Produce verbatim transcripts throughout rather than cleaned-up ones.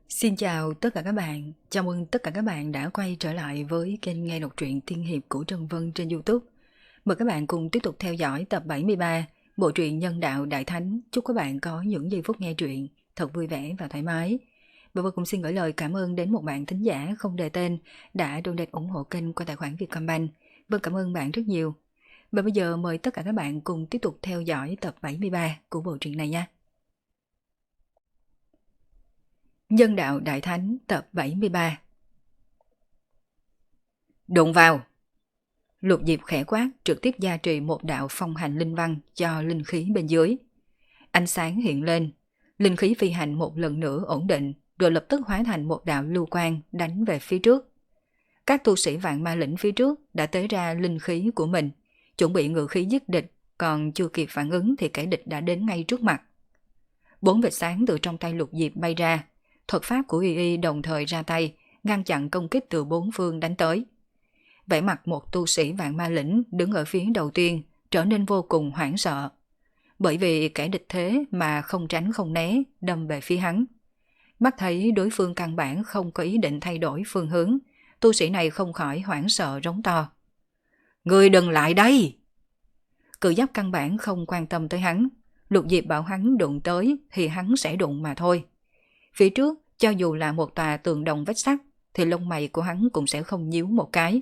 Xin chào tất cả các bạn, chào mừng tất cả các bạn đã quay trở lại với kênh nghe đọc truyện tiên hiệp của Trân Vân trên YouTube. Mời các bạn cùng tiếp tục theo dõi tập bảy mươi ba bộ truyện Nhân Đạo Đại Thánh. Chúc các bạn có những giây phút nghe truyện thật vui vẻ và thoải mái. Và Vân cũng xin gửi lời cảm ơn đến một bạn thính giả không đề tên đã donate ủng hộ kênh qua tài khoản Vietcombank. Vân cảm ơn bạn rất nhiều. Và bây giờ mời tất cả các bạn cùng tiếp tục theo dõi tập bảy mươi ba của bộ truyện này nha. Nhân Đạo Đại Thánh tập bảy mươi ba. Đụng vào. Lục Diệp khẽ quát, trực tiếp gia trì một đạo phong hành linh văn cho linh khí bên dưới. Ánh sáng hiện lên, linh khí phi hành một lần nữa ổn định, rồi lập tức hóa thành một đạo lưu quang đánh về phía trước. Các tu sĩ vạn ma lĩnh phía trước đã tế ra linh khí của mình, chuẩn bị ngự khí giết địch, còn chưa kịp phản ứng thì kẻ địch đã đến ngay trước mặt. Bốn vệt sáng từ trong tay Lục Diệp bay ra, thuật pháp của Y Y đồng thời ra tay, ngăn chặn công kích từ bốn phương đánh tới. Vẻ mặt một tu sĩ vạn ma lĩnh đứng ở phía đầu tiên trở nên vô cùng hoảng sợ. Bởi vì kẻ địch thế mà không tránh không né, đâm về phía hắn. Mắt thấy đối phương căn bản không có ý định thay đổi phương hướng, tu sĩ này không khỏi hoảng sợ rống to. Ngươi đừng lại đây! Cự giáp căn bản không quan tâm tới hắn. Lục Diệp bảo hắn đụng tới thì hắn sẽ đụng mà thôi. Phía trước, cho dù là một tòa tường đồng vách sắt, thì lông mày của hắn cũng sẽ không nhíu một cái.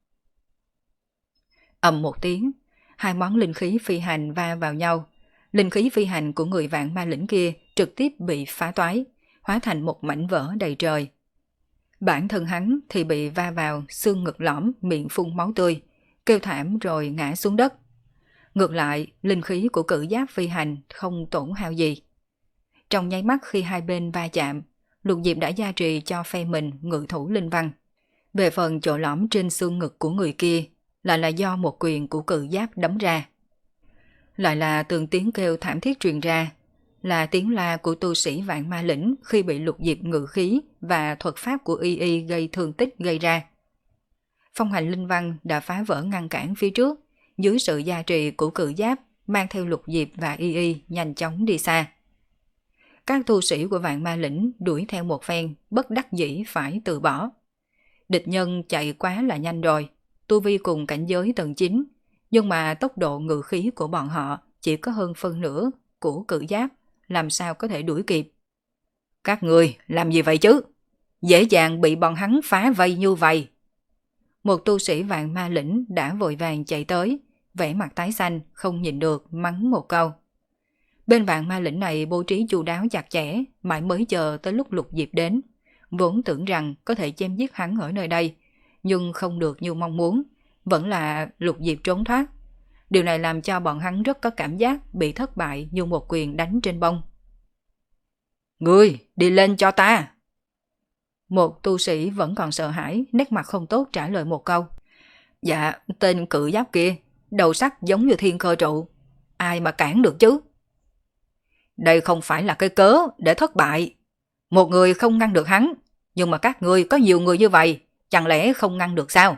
Ầm một tiếng, hai món linh khí phi hành va vào nhau. Linh khí phi hành của người vạn ma lĩnh kia trực tiếp bị phá toái, hóa thành một mảnh vỡ đầy trời. Bản thân hắn thì bị va vào xương ngực lõm, miệng phun máu tươi, kêu thảm rồi ngã xuống đất. Ngược lại, linh khí của cự giáp phi hành không tổn hao gì. Trong nháy mắt khi hai bên va chạm, Lục Diệp đã gia trì cho phe mình ngự thủ linh văn. Về phần chỗ lõm trên xương ngực của người kia, lại là do một quyền của cự giáp đấm ra. Lại là từng tiếng kêu thảm thiết truyền ra, là tiếng la của tu sĩ vạn ma lĩnh khi bị Lục Diệp ngự khí và thuật pháp của Y Y gây thương tích gây ra. Phong hành linh văn đã phá vỡ ngăn cản phía trước, dưới sự gia trì của cự giáp mang theo Lục Diệp và Y Y nhanh chóng đi xa. Các tu sĩ của vạn ma lĩnh đuổi theo một phen, bất đắc dĩ phải từ bỏ. Địch nhân chạy quá là nhanh rồi, tu vi cùng cảnh giới tầng chín, nhưng mà tốc độ ngự khí của bọn họ chỉ có hơn phân nửa của cự giáp, làm sao có thể đuổi kịp. Các người làm gì vậy chứ? Dễ dàng bị bọn hắn phá vây như vậy. Một tu sĩ vạn ma lĩnh đã vội vàng chạy tới, vẻ mặt tái xanh, không nhìn được, mắng một câu. Bên vạn ma lĩnh này bố trí chu đáo chặt chẽ, mãi mới chờ tới lúc Lục Diệp đến. Vốn tưởng rằng có thể chém giết hắn ở nơi đây, nhưng không được như mong muốn, vẫn là Lục Diệp trốn thoát. Điều này làm cho bọn hắn rất có cảm giác bị thất bại như một quyền đánh trên bông. Ngươi, đi lên cho ta! Một tu sĩ vẫn còn sợ hãi, nét mặt không tốt trả lời một câu. Dạ, tên cự giáp kia, đầu sắt giống như thiên cơ trụ. Ai mà cản được chứ? Đây không phải là cái cớ để thất bại. Một người không ngăn được hắn, nhưng mà các ngươi có nhiều người như vậy, chẳng lẽ không ngăn được sao?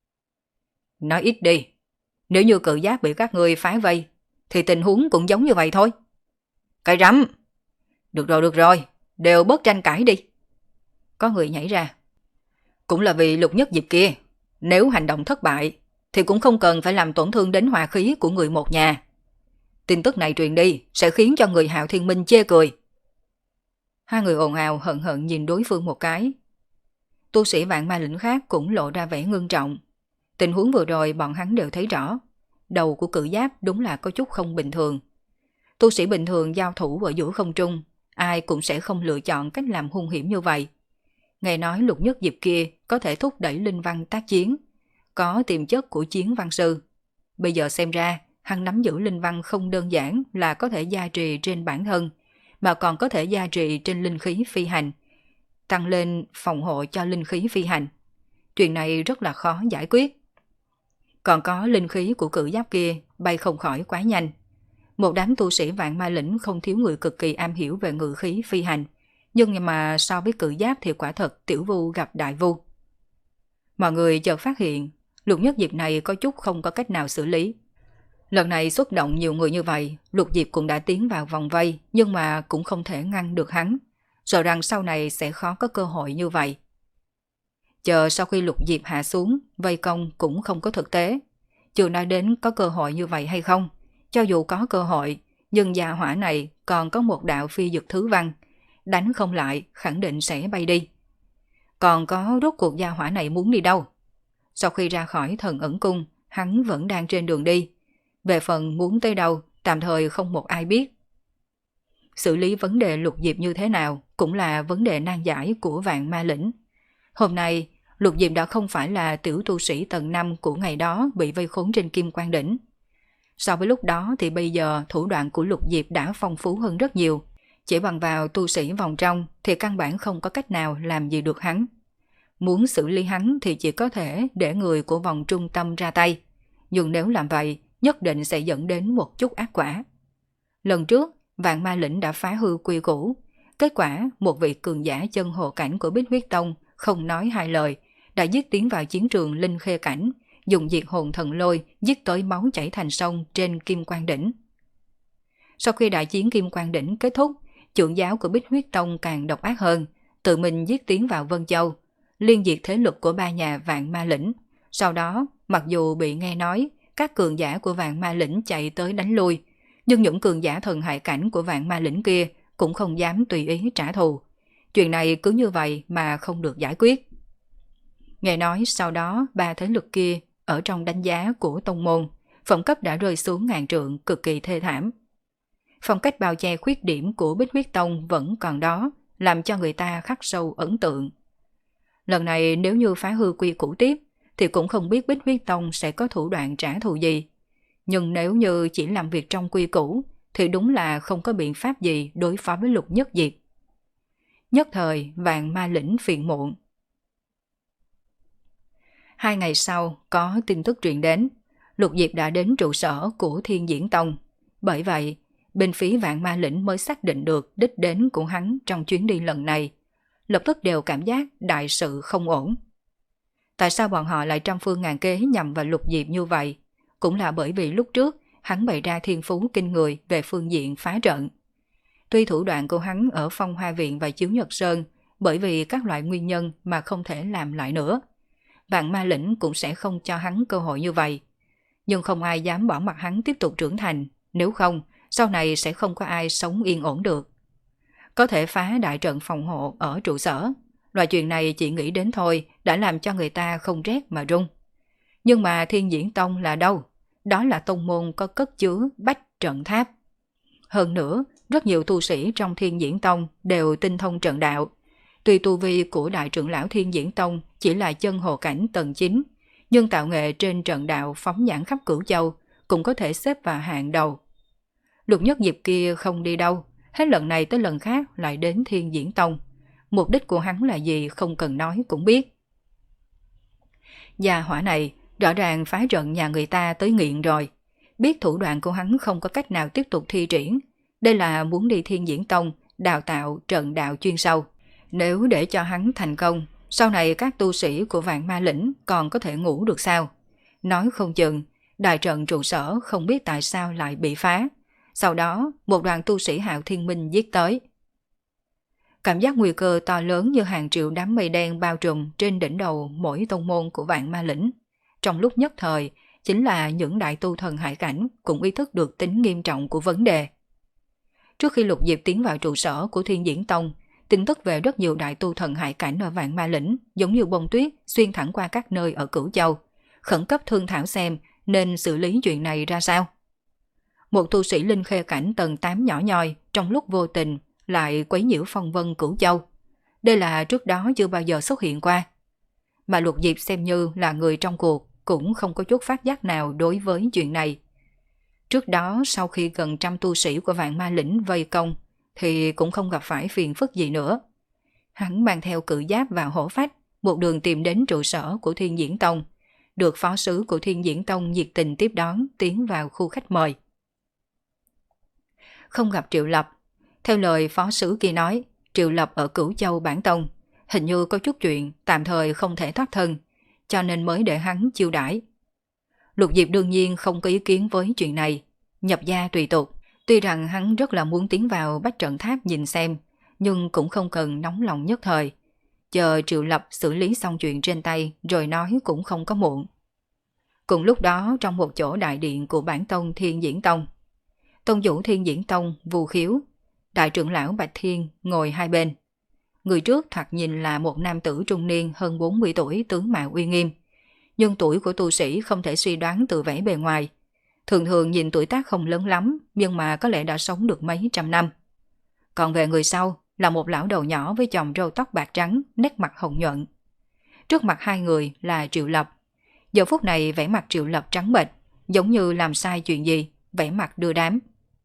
Nói ít đi, nếu như cự giáp bị các ngươi phá vây, thì tình huống cũng giống như vậy thôi. Cái rắm! Được rồi, được rồi, đều bớt tranh cãi đi. Có người nhảy ra. Cũng là vì Lục Nhất Diệp kia, nếu hành động thất bại, thì cũng không cần phải làm tổn thương đến hòa khí của người một nhà. Tin tức này truyền đi sẽ khiến cho người Hạo Thiên Minh chê cười. Hai người ồn ào hận hận nhìn đối phương một cái. Tu sĩ vạn ma lĩnh khác cũng lộ ra vẻ ngưng trọng. Tình huống vừa rồi bọn hắn đều thấy rõ. Đầu của cự giáp đúng là có chút không bình thường. Tu sĩ bình thường giao thủ ở giữa không trung, ai cũng sẽ không lựa chọn cách làm hung hiểm như vậy. Nghe nói Lục Nhất Diệp kia có thể thúc đẩy linh văn tác chiến, có tiềm chất của chiến văn sư. Bây giờ xem ra, hắn nắm giữ linh văn không đơn giản là có thể gia trì trên bản thân, mà còn có thể gia trì trên linh khí phi hành, tăng lên phòng hộ cho linh khí phi hành. Chuyện này rất là khó giải quyết. Còn có linh khí của cự giáp kia bay không khỏi quá nhanh. Một đám tu sĩ vạn ma lĩnh không thiếu người cực kỳ am hiểu về ngự khí phi hành, nhưng mà so với cự giáp thì quả thật tiểu vu gặp đại vu. Mọi người chợt phát hiện Lục Nhất Diệp này có chút không có cách nào xử lý. Lần này xuất động nhiều người như vậy, Lục Diệp cũng đã tiến vào vòng vây, nhưng mà cũng không thể ngăn được hắn. sợ rằng sau này sẽ khó có cơ hội như vậy. Chờ sau khi Lục Diệp hạ xuống, vây công cũng không có thực tế. Chưa nói đến có cơ hội như vậy hay không. Cho dù có cơ hội, nhưng gia hỏa này còn có một đạo phi dực thứ văn. Đánh không lại, khẳng định sẽ bay đi. Còn có rốt cuộc gia hỏa này muốn đi đâu? Sau khi ra khỏi thần ẩn cung, hắn vẫn đang trên đường đi. Về phần muốn tới đâu, tạm thời không một ai biết. Xử lý vấn đề Lục Diệp như thế nào cũng là vấn đề nan giải của Vạn Ma Lĩnh. Hôm nay, Lục Diệp đã không phải là tiểu tu sĩ tầng năm của ngày đó bị vây khốn trên Kim Quan Đỉnh. So với lúc đó thì bây giờ thủ đoạn của Lục Diệp đã phong phú hơn rất nhiều. Chỉ bằng vào tu sĩ vòng trong thì căn bản không có cách nào làm gì được hắn. Muốn xử lý hắn thì chỉ có thể để người của vòng trung tâm ra tay. Nhưng nếu làm vậy, nhất định sẽ dẫn đến một chút ác quả. Lần trước, Vạn Ma Lĩnh đã phá hư quy củ. Kết quả, một vị cường giả chân hộ cảnh của Bích Huyết Tông không nói hai lời, đã giết tiến vào chiến trường Linh Khê Cảnh, dùng diệt hồn thần lôi giết tới máu chảy thành sông trên Kim Quan Đỉnh. Sau khi đại chiến Kim Quan Đỉnh kết thúc, trưởng giáo của Bích Huyết Tông càng độc ác hơn, tự mình giết tiến vào Vân Châu, liên diệt thế lực của ba nhà Vạn Ma Lĩnh. Sau đó, mặc dù bị nghe nói các cường giả của Vạn Ma Lĩnh chạy tới đánh lui, nhưng những cường giả thần hại cảnh của Vạn Ma Lĩnh kia cũng không dám tùy ý trả thù. Chuyện này cứ như vậy mà không được giải quyết. Nghe nói sau đó ba thế lực kia ở trong đánh giá của tông môn, phẩm cấp đã rơi xuống ngàn trượng, cực kỳ thê thảm. Phong cách bao che khuyết điểm của Bích Huyết Tông vẫn còn đó, làm cho người ta khắc sâu ấn tượng. Lần này nếu như phá hư quy củ tiếp, thì cũng không biết Bích Huyết Tông sẽ có thủ đoạn trả thù gì. Nhưng nếu như chỉ làm việc trong quy củ, thì đúng là không có biện pháp gì đối phó với Lục Nhất Diệp. Nhất thời, Vạn Ma Lĩnh phiền muộn. Hai ngày sau, có tin tức truyền đến, Lục Diệp đã đến trụ sở của Thiên Diễn Tông. Bởi vậy, bên phía Vạn Ma Lĩnh mới xác định được đích đến của hắn trong chuyến đi lần này. Lập tức đều cảm giác đại sự không ổn. Tại sao bọn họ lại trăm phương ngàn kế nhằm vào Lục Diệp như vậy? Cũng là bởi vì lúc trước, hắn bày ra thiên phú kinh người về phương diện phá trận. Tuy thủ đoạn của hắn ở Phong Hoa Viện và Chiếu Nhật Sơn bởi vì các loại nguyên nhân mà không thể làm lại nữa, Vạn Ma Lĩnh cũng sẽ không cho hắn cơ hội như vậy. Nhưng không ai dám bỏ mặc hắn tiếp tục trưởng thành, nếu không, sau này sẽ không có ai sống yên ổn được. Có thể phá đại trận phòng hộ ở trụ sở, loại chuyện này chỉ nghĩ đến thôi đã làm cho người ta không rét mà run. Nhưng mà Thiên Diễn Tông là đâu? Đó là tông môn có cất chứa bách trận tháp. Hơn nữa, rất nhiều tu sĩ trong Thiên Diễn Tông đều tinh thông trận đạo. Tuy tu vi của đại trưởng lão Thiên Diễn Tông chỉ là chân hồ cảnh tầng chín, nhưng tạo nghệ trên trận đạo phóng nhãn khắp Cửu Châu cũng có thể xếp vào hạng đầu. Lục Nhất Diệp kia không đi đâu, hết lần này tới lần khác lại đến Thiên Diễn Tông. Mục đích của hắn là gì không cần nói cũng biết. Gia hỏa này rõ ràng phá trận nhà người ta tới nghiện rồi. Biết thủ đoạn của hắn không có cách nào tiếp tục thi triển. Đây là muốn đi Thiên Diễn Tông đào tạo trận đạo chuyên sâu. Nếu để cho hắn thành công, sau này các tu sĩ của Vạn Ma Lĩnh còn có thể ngủ được sao? Nói không chừng, đại trận trụ sở không biết tại sao lại bị phá. Sau đó, một đoàn tu sĩ Hạo Thiên Minh giết tới. Cảm giác nguy cơ to lớn như hàng triệu đám mây đen bao trùm trên đỉnh đầu mỗi tông môn của Vạn Ma Lĩnh. Trong lúc nhất thời, chính là những đại tu thần hải cảnh cũng ý thức được tính nghiêm trọng của vấn đề. Trước khi Lục Diệp tiến vào trụ sở của Thiên Diễn Tông, tin tức về rất nhiều đại tu thần hải cảnh ở Vạn Ma Lĩnh giống như bông tuyết xuyên thẳng qua các nơi ở Cửu Châu, khẩn cấp thương thảo xem nên xử lý chuyện này ra sao. Một tu sĩ linh khê cảnh tầng tám nhỏ nhoi trong lúc vô tình lại quấy nhiễu phong vân Cửu Châu. Đây là trước đó chưa bao giờ xuất hiện qua. Mà Lục Diệp xem như là người trong cuộc cũng không có chút phát giác nào đối với chuyện này. Trước đó sau khi gần trăm tu sĩ của Vạn Ma Lĩnh vây công thì cũng không gặp phải phiền phức gì nữa. Hắn mang theo cự giáp và hổ phách, một đường tìm đến trụ sở của Thiên Diễn Tông, được phó sứ của Thiên Diễn Tông nhiệt tình tiếp đón tiến vào khu khách mời. Không gặp Triệu Lập. Theo lời phó sứ kia nói, Triệu Lập ở Cửu Châu bản tông, hình như có chút chuyện tạm thời không thể thoát thân, cho nên mới để hắn chiêu đãi. Lục Diệp đương nhiên không có ý kiến với chuyện này, nhập gia tùy tục. Tuy rằng hắn rất là muốn tiến vào bách trận tháp nhìn xem, nhưng cũng không cần nóng lòng nhất thời. Chờ Triệu Lập xử lý xong chuyện trên tay rồi nói cũng không có muộn. Cùng lúc đó trong một chỗ đại điện của bản tông Thiên Diễn Tông, tông chủ Thiên Diễn Tông Vu Khiếu, đại trưởng lão Bạch Thiên ngồi hai bên. Người trước thoạt nhìn là một nam tử trung niên hơn bốn mươi tuổi, tướng mạo uy nghiêm. Nhưng tuổi của tu sĩ không thể suy đoán từ vẻ bề ngoài. Thường thường nhìn tuổi tác không lớn lắm, nhưng mà có lẽ đã sống được mấy trăm năm. Còn về người sau là một lão đầu nhỏ với chòm râu tóc bạc trắng, nét mặt hồng nhuận. Trước mặt hai người là Triệu Lập. Giờ phút này vẻ mặt Triệu Lập trắng bệch, giống như làm sai chuyện gì, vẻ mặt đưa đám.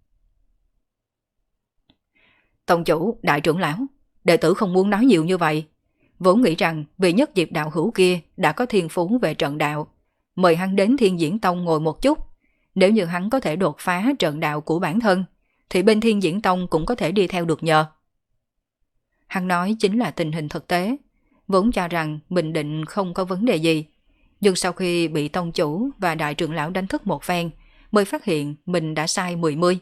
Tông chủ, đại trưởng lão, đệ tử không muốn nói nhiều như vậy. Vốn nghĩ rằng vị nhất diệp đạo hữu kia đã có thiên phú về trận đạo. Mời hắn đến Thiên Diễn Tông ngồi một chút. Nếu như hắn có thể đột phá trận đạo của bản thân, thì bên Thiên Diễn Tông cũng có thể đi theo được nhờ. Hắn nói chính là tình hình thực tế. Vốn cho rằng mình định không có vấn đề gì. Nhưng sau khi bị tông chủ và đại trưởng lão đánh thức một phen, mới phát hiện mình đã sai mười mươi.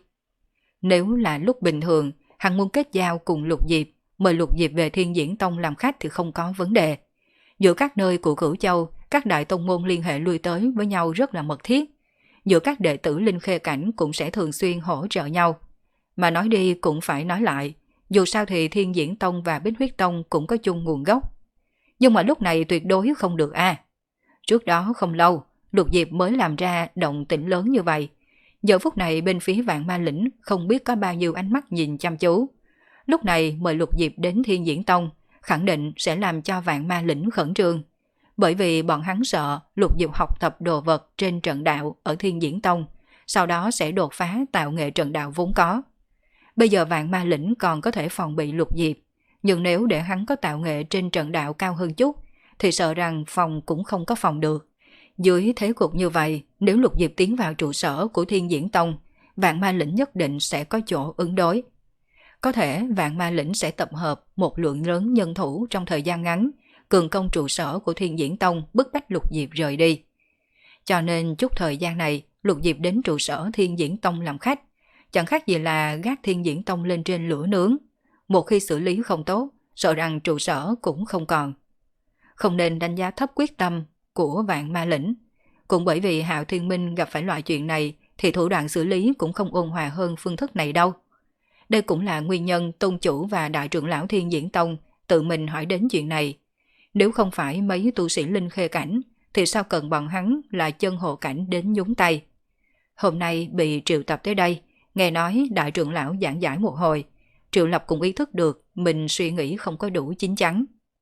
Nếu là lúc bình thường, hắn muốn kết giao cùng Lục Diệp, mời Lục Diệp về Thiên Diễn Tông làm khách thì không có vấn đề. Giữa các nơi của Cửu Châu, các đại tông môn liên hệ lui tới với nhau rất là mật thiết. Giữa các đệ tử Linh Khê Cảnh cũng sẽ thường xuyên hỗ trợ nhau. Mà nói đi cũng phải nói lại, dù sao thì Thiên Diễn Tông và Bích Huyết Tông cũng có chung nguồn gốc. Nhưng mà lúc này tuyệt đối không được a. À. Trước đó không lâu, Lục Diệp mới làm ra động tĩnh lớn như vậy. Giờ phút này bên phía Vạn Ma Lĩnh không biết có bao nhiêu ánh mắt nhìn chăm chú. Lúc này mời Lục Diệp đến Thiên Diễn Tông, khẳng định sẽ làm cho Vạn Ma Lĩnh khẩn trương. Bởi vì bọn hắn sợ Lục Diệp học tập đồ vật trên trận đạo ở Thiên Diễn Tông, sau đó sẽ đột phá tạo nghệ trận đạo vốn có. Bây giờ Vạn Ma Lĩnh còn có thể phòng bị Lục Diệp, nhưng nếu để hắn có tạo nghệ trên trận đạo cao hơn chút, thì sợ rằng phòng cũng không có phòng được. Dưới thế cục như vậy, nếu Lục Diệp tiến vào trụ sở của Thiên Diễn Tông, Vạn Ma Lĩnh nhất định sẽ có chỗ ứng đối. Có thể Vạn Ma Lĩnh sẽ tập hợp một lượng lớn nhân thủ trong thời gian ngắn, cường công trụ sở của Thiên Diễn Tông, bức bách Lục Diệp rời đi. Cho nên chút thời gian này, Lục Diệp đến trụ sở Thiên Diễn Tông làm khách, chẳng khác gì là gác Thiên Diễn Tông lên trên lửa nướng. Một khi xử lý không tốt, sợ rằng trụ sở cũng không còn. Không nên đánh giá thấp quyết tâm của Vạn Ma Lĩnh. Cũng bởi vì Hạo Thiên Minh gặp phải loại chuyện này thì thủ đoạn xử lý cũng không ôn hòa hơn phương thức này đâu. Đây cũng là nguyên nhân tôn chủ và đại trưởng lão Thiên Diễn Tông tự mình hỏi đến chuyện này. Nếu không phải mấy tu sĩ Linh Khê Cảnh thì sao cần bọn hắn là chân hộ cảnh đến nhúng tay. Hôm nay bị triệu tập tới đây, nghe nói đại trưởng lão giảng giải một hồi, Triệu Lập cũng ý thức được mình suy nghĩ không có đủ chín chắn.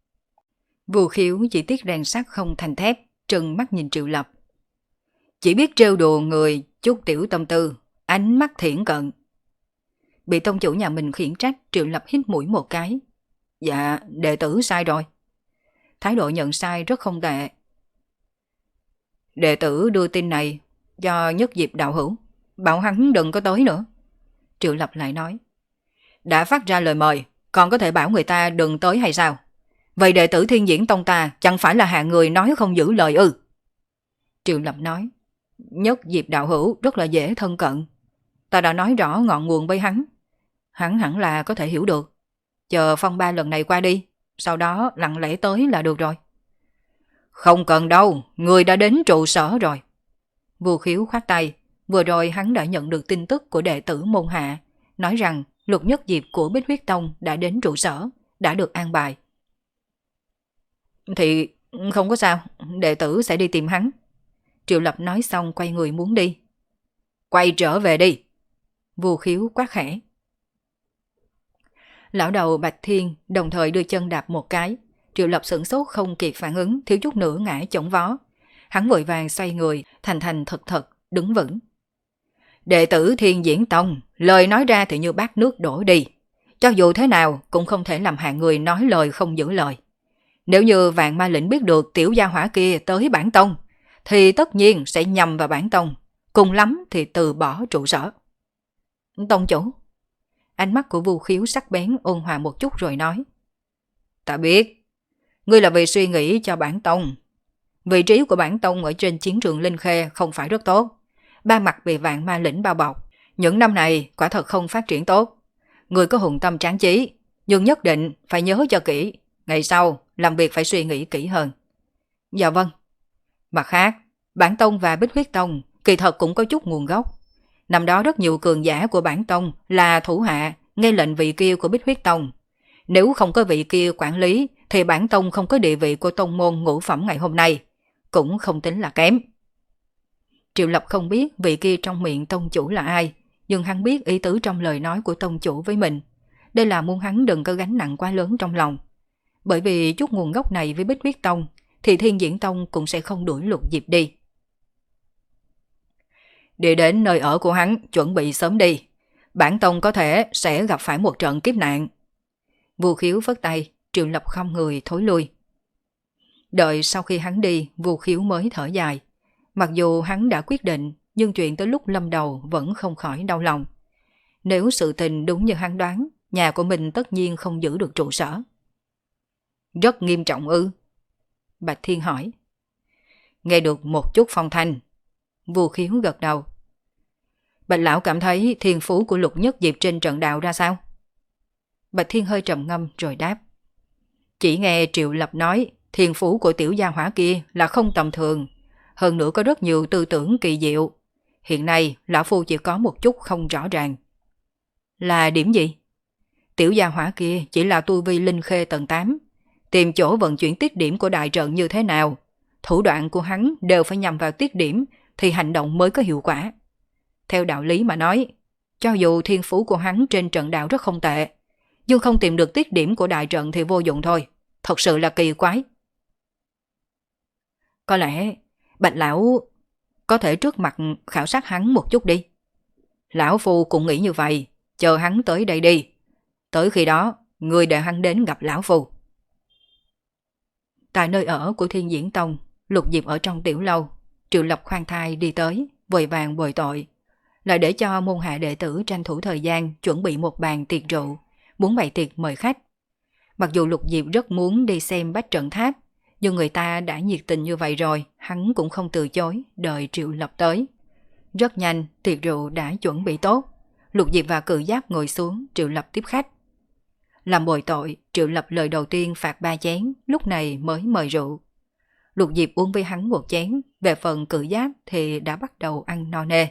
Vu Khiếu chỉ tiếc rèn sắt không thành thép, trừng mắt nhìn Triệu Lập. Chỉ biết trêu đùa người, chút tiểu tâm tư, ánh mắt thiển cận. Bị tông chủ nhà mình khiển trách, Triệu Lập hít mũi một cái. Dạ, đệ tử sai rồi. Thái độ nhận sai rất không tệ. Đệ tử đưa tin này cho Nhất Diệp đạo hữu, bảo hắn đừng có tới nữa. Triệu Lập lại nói. Đã phát ra lời mời, còn có thể bảo người ta đừng tới hay sao? Vậy đệ tử Thiên Diễn Tông ta chẳng phải là hạng người nói không giữ lời ư? Triệu Lập nói. Nhất Diệp đạo hữu rất là dễ thân cận. Ta đã nói rõ ngọn nguồn với hắn. Hắn hẳn là có thể hiểu được. Chờ phong ba lần này qua đi, sau đó lặng lẽ tới là được rồi. Không cần đâu, người đã đến trụ sở rồi. Vu Khiếu khoát tay. Vừa rồi hắn đã nhận được tin tức của đệ tử môn hạ, nói rằng Lục Nhất Diệp của Bích Huyết Tông đã đến trụ sở, đã được an bài. Thì không có sao, đệ tử sẽ đi tìm hắn. Triệu Lập nói xong quay người muốn đi. Quay trở về đi. Vu Khiếu quát khẽ. Lão đầu Bạch Thiên đồng thời đưa chân đạp một cái. Triệu Lập sửng sốt không kịp phản ứng, thiếu chút nữa ngã chổng vó. Hắn vội vàng xoay người, thành thành thật thật, đứng vững. Đệ tử Thiên Diễn Tông, lời nói ra thì như bát nước đổ đi. Cho dù thế nào cũng không thể làm hạng người nói lời không giữ lời. Nếu như Vạn Ma Lĩnh biết được tiểu gia hỏa kia tới bản tông, thì tất nhiên sẽ nhầm vào bản tông, cùng lắm thì từ bỏ trụ sở. Tông chủ. Ánh mắt của Vu Khiếu sắc bén ôn hòa một chút rồi nói. Ta biết, ngươi là vì suy nghĩ cho bản tông. Vị trí của bản tông ở trên chiến trường Linh Khê không phải rất tốt. Ba mặt bị Vạn Ma Lĩnh bao bọc. Những năm này quả thật không phát triển tốt. Ngươi có hùng tâm tráng chí, Nhưng nhất định phải nhớ cho kỹ, ngày sau làm việc phải suy nghĩ kỹ hơn. Dạ vâng. Mặt khác, Bản Tông và Bích Huyết Tông kỳ thật cũng có chút nguồn gốc. Năm đó rất nhiều cường giả của Bản Tông là thủ hạ nghe lệnh vị kia của Bích Huyết Tông. Nếu không có vị kia quản lý thì Bản Tông không có địa vị của tông môn ngũ phẩm ngày hôm nay, cũng không tính là kém. Triệu Lập không biết vị kia trong miệng tông chủ là ai, nhưng hắn biết ý tứ trong lời nói của tông chủ với mình. Đây là muốn hắn đừng có gánh nặng quá lớn trong lòng. Bởi vì chút nguồn gốc này với Bích Huyết Tông thì Thiên Diễn Tông cũng sẽ không đuổi Lục Diệp đi. Đi đến nơi ở của hắn, chuẩn bị sớm đi. Bản Tông có thể sẽ gặp phải một trận kiếp nạn. Vu Khiếu phất tay, Triệu Lập không người thối lui. Đợi sau khi hắn đi, Vu Khiếu mới thở dài. Mặc dù hắn đã quyết định, nhưng chuyện tới lúc lâm đầu vẫn không khỏi đau lòng. Nếu sự tình đúng như hắn đoán, nhà của mình tất nhiên không giữ được trụ sở. Rất nghiêm trọng ư? Bạch Thiên hỏi. Nghe được một chút phong thanh. Vu Khiếu gật đầu. Bạch Lão cảm thấy thiên phú của Lục Nhất Diệp trên trận đạo ra sao? Bạch Thiên hơi trầm ngâm rồi đáp. Chỉ nghe Triệu Lập nói thiên phú của tiểu gia hỏa kia là không tầm thường. Hơn nữa có rất nhiều tư tưởng kỳ diệu. Hiện nay Lão Phu chỉ có một chút không rõ ràng. Là điểm gì? Tiểu gia hỏa kia chỉ là tu vi linh khê tầng tám. Tìm chỗ vận chuyển tiết điểm của đại trận như thế nào, thủ đoạn của hắn đều phải nhằm vào tiết điểm thì hành động mới có hiệu quả. Theo đạo lý mà nói, cho dù thiên phú của hắn trên trận đạo rất không tệ, nhưng không tìm được tiết điểm của đại trận thì vô dụng thôi. Thật sự là kỳ quái. Có lẽ Bạch Lão có thể trước mặt khảo sát hắn một chút đi. Lão Phu cũng nghĩ như vậy, chờ hắn tới đây đi. Tới khi đó, người để hắn đến gặp Lão Phu. Tại nơi ở của Thiên Diễn Tông, Lục Diệp ở trong tiểu lâu, Triệu Lập khoan thai đi tới, vội vàng bồi tội. Lại để cho môn hạ đệ tử tranh thủ thời gian chuẩn bị một bàn tiệc rượu, muốn bày tiệc mời khách. Mặc dù Lục Diệp rất muốn đi xem bách trận tháp, nhưng người ta đã nhiệt tình như vậy rồi, hắn cũng không từ chối, đợi Triệu Lập tới. Rất nhanh, tiệc rượu đã chuẩn bị tốt. Lục Diệp và Cự Giáp ngồi xuống, Triệu Lập tiếp khách. Làm bồi tội, Triệu Lập lời đầu tiên phạt ba chén, lúc này mới mời rượu. Lục Diệp uống với hắn một chén, về phần Cự Giáp thì đã bắt đầu ăn no nê.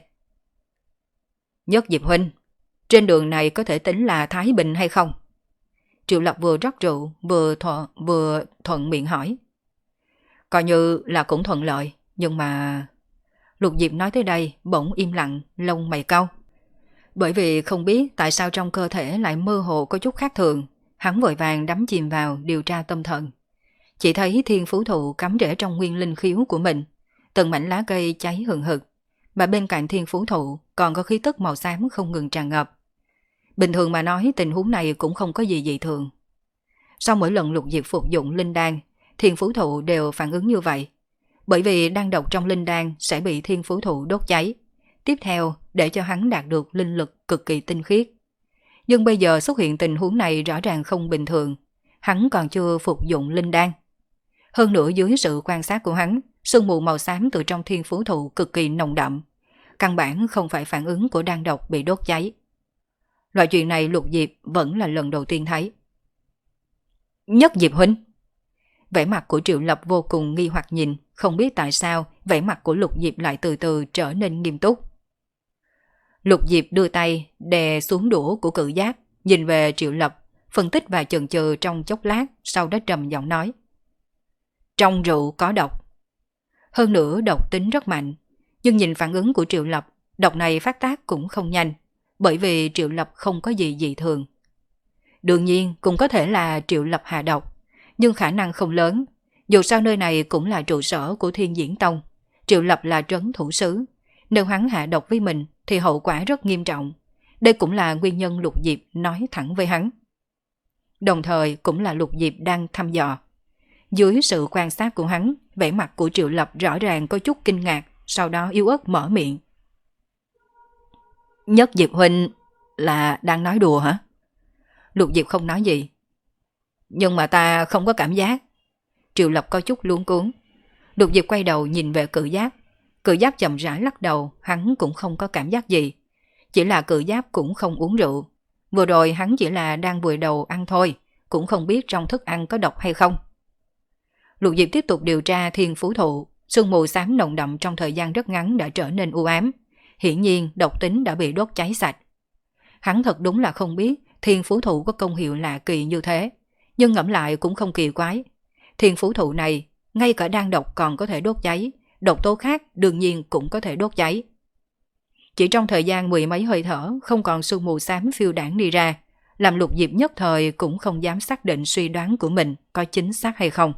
Nhất Diệp huynh, trên đường này có thể tính là thái bình hay không? Triệu Lập vừa rót rượu, vừa, thuận, vừa thuận miệng hỏi. Coi như là cũng thuận lợi, nhưng mà... Lục Diệp nói tới đây, bỗng im lặng, lông mày cau. Bởi vì không biết tại sao trong cơ thể lại mơ hồ có chút khác thường, hắn vội vàng đắm chìm vào điều tra tâm thần. Chỉ thấy thiên phú thụ cắm rễ trong nguyên linh khiếu của mình, từng mảnh lá cây cháy hừng hực, mà bên cạnh thiên phú thụ còn có khí tức màu xám không ngừng tràn ngập. Bình thường mà nói tình huống này cũng không có gì dị thường. Sau mỗi lần Lục Diệp phục dụng linh đan, thiên phú thụ đều phản ứng như vậy. Bởi vì đan độc trong linh đan sẽ bị thiên phú thụ đốt cháy. Tiếp theo để cho hắn đạt được linh lực cực kỳ tinh khiết. Nhưng bây giờ xuất hiện tình huống này rõ ràng không bình thường. Hắn còn chưa phục dụng linh đan. Hơn nữa dưới sự quan sát của hắn, sương mù màu xám từ trong thiên phú thụ cực kỳ nồng đậm. Căn bản không phải phản ứng của đan độc bị đốt cháy. Loại chuyện này Lục Diệp vẫn là lần đầu tiên thấy. Nhất Diệp huynh. Vẻ mặt của Triệu Lập vô cùng nghi hoặc nhìn, không biết tại sao vẻ mặt của Lục Diệp lại từ từ trở nên nghiêm túc. Lục Diệp đưa tay đè xuống đũa của Cự Giáp, nhìn về Triệu Lập, phân tích và chần chừ trong chốc lát, sau đó trầm giọng nói. Trong rượu có độc. Hơn nữa độc tính rất mạnh, nhưng nhìn phản ứng của Triệu Lập, độc này phát tác cũng không nhanh, bởi vì Triệu Lập không có gì dị thường. Đương nhiên cũng có thể là Triệu Lập hạ độc, nhưng khả năng không lớn. Dù sao nơi này cũng là trụ sở của Thiên Diễn Tông, Triệu Lập là trấn thủ sứ. Nếu hắn hạ độc với mình thì hậu quả rất nghiêm trọng. Đây cũng là nguyên nhân Lục Diệp nói thẳng với hắn. Đồng thời cũng là Lục Diệp đang thăm dò. Dưới sự quan sát của hắn, vẻ mặt của Triệu Lập rõ ràng có chút kinh ngạc, sau đó yếu ớt mở miệng. Nhất Diệp huynh là đang nói đùa hả? Lục Diệp không nói gì. Nhưng mà ta không có cảm giác. Triệu Lập có chút luống cuống. Lục Diệp quay đầu nhìn về Cự Giáp. Cự Giáp chậm rãi lắc đầu, hắn cũng không có cảm giác gì. Chỉ là Cự Giáp cũng không uống rượu. Vừa rồi hắn chỉ là đang vùi đầu ăn thôi, cũng không biết trong thức ăn có độc hay không. Lục Diệp tiếp tục điều tra thiên phú thụ, sương mù xám nồng đậm trong thời gian rất ngắn đã trở nên u ám. Hiển nhiên độc tính đã bị đốt cháy sạch. Hắn thật đúng là không biết thiên phú thụ có công hiệu lạ kỳ như thế, nhưng ngẫm lại cũng không kỳ quái. Thiên phú thụ này, ngay cả đan độc còn có thể đốt cháy, độc tố khác đương nhiên cũng có thể đốt cháy. Chỉ trong thời gian mười mấy hơi thở, không còn sương mù xám phiêu đảng đi ra, làm Lục Diệp nhất thời cũng không dám xác định suy đoán của mình có chính xác hay không.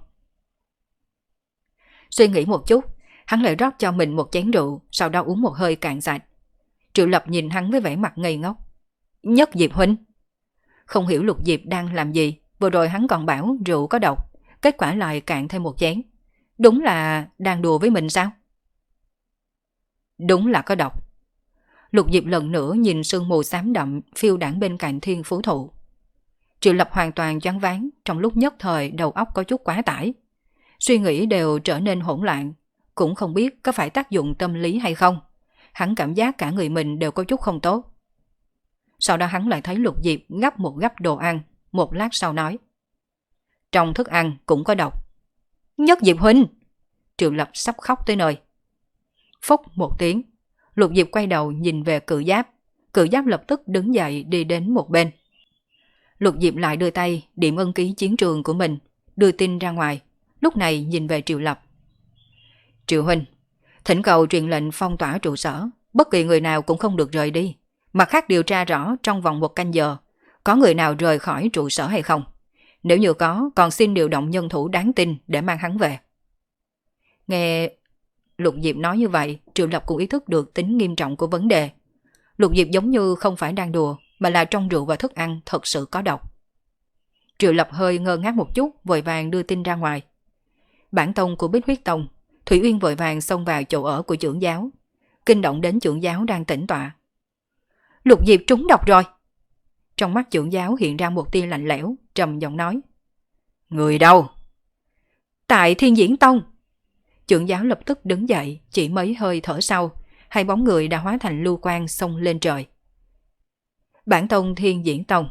Suy nghĩ một chút, hắn lại rót cho mình một chén rượu, sau đó uống một hơi cạn sạch. Triệu Lập nhìn hắn với vẻ mặt ngây ngốc. Nhất Diệp huynh. Không hiểu Lục Diệp đang làm gì, vừa rồi hắn còn bảo rượu có độc, kết quả lại cạn thêm một chén. Đúng là đang đùa với mình sao? Đúng là có độc. Lục Diệp lần nữa nhìn sương mù xám đậm phiêu đãng bên cạnh thiên phú thụ. Triệu Lập hoàn toàn choáng váng, trong lúc nhất thời đầu óc có chút quá tải. Suy nghĩ đều trở nên hỗn loạn, cũng không biết có phải tác dụng tâm lý hay không. Hắn cảm giác cả người mình đều có chút không tốt. Sau đó hắn lại thấy Lục Diệp gắp một gắp đồ ăn, một lát sau nói. Trong thức ăn cũng có độc. Nhất Diệp huynh! Triệu Lập sắp khóc tới nơi. Phốc một tiếng, Lục Diệp quay đầu nhìn về Cự Giáp. Cự Giáp lập tức đứng dậy đi đến một bên. Lục Diệp lại đưa tay điểm ân ký chiến trường của mình, đưa tin ra ngoài. Lúc này nhìn về Triệu Lập. Triệu huynh, thỉnh cầu truyền lệnh phong tỏa trụ sở, bất kỳ người nào cũng không được rời đi. Mặt khác điều tra rõ trong vòng một canh giờ, có người nào rời khỏi trụ sở hay không. Nếu như có, còn xin điều động nhân thủ đáng tin để mang hắn về. Nghe Lục Diệp nói như vậy, Triệu Lập cũng ý thức được tính nghiêm trọng của vấn đề. Lục Diệp giống như không phải đang đùa, mà là trong rượu và thức ăn thật sự có độc. Triệu Lập hơi ngơ ngác một chút, vội vàng đưa tin ra ngoài. Bản tông của Bích Huyết Tông, Thủy Uyên vội vàng xông vào chỗ ở của trưởng giáo, kinh động đến trưởng giáo đang tĩnh tọa. Lục Diệp trúng độc rồi. Trong mắt trưởng giáo hiện ra một tia lạnh lẽo, trầm giọng nói. Người đâu? Tại Thiên Diễn Tông. Trưởng giáo lập tức đứng dậy, chỉ mấy hơi thở sau, hai bóng người đã hóa thành lưu quang xông lên trời. Bản tông Thiên Diễn Tông.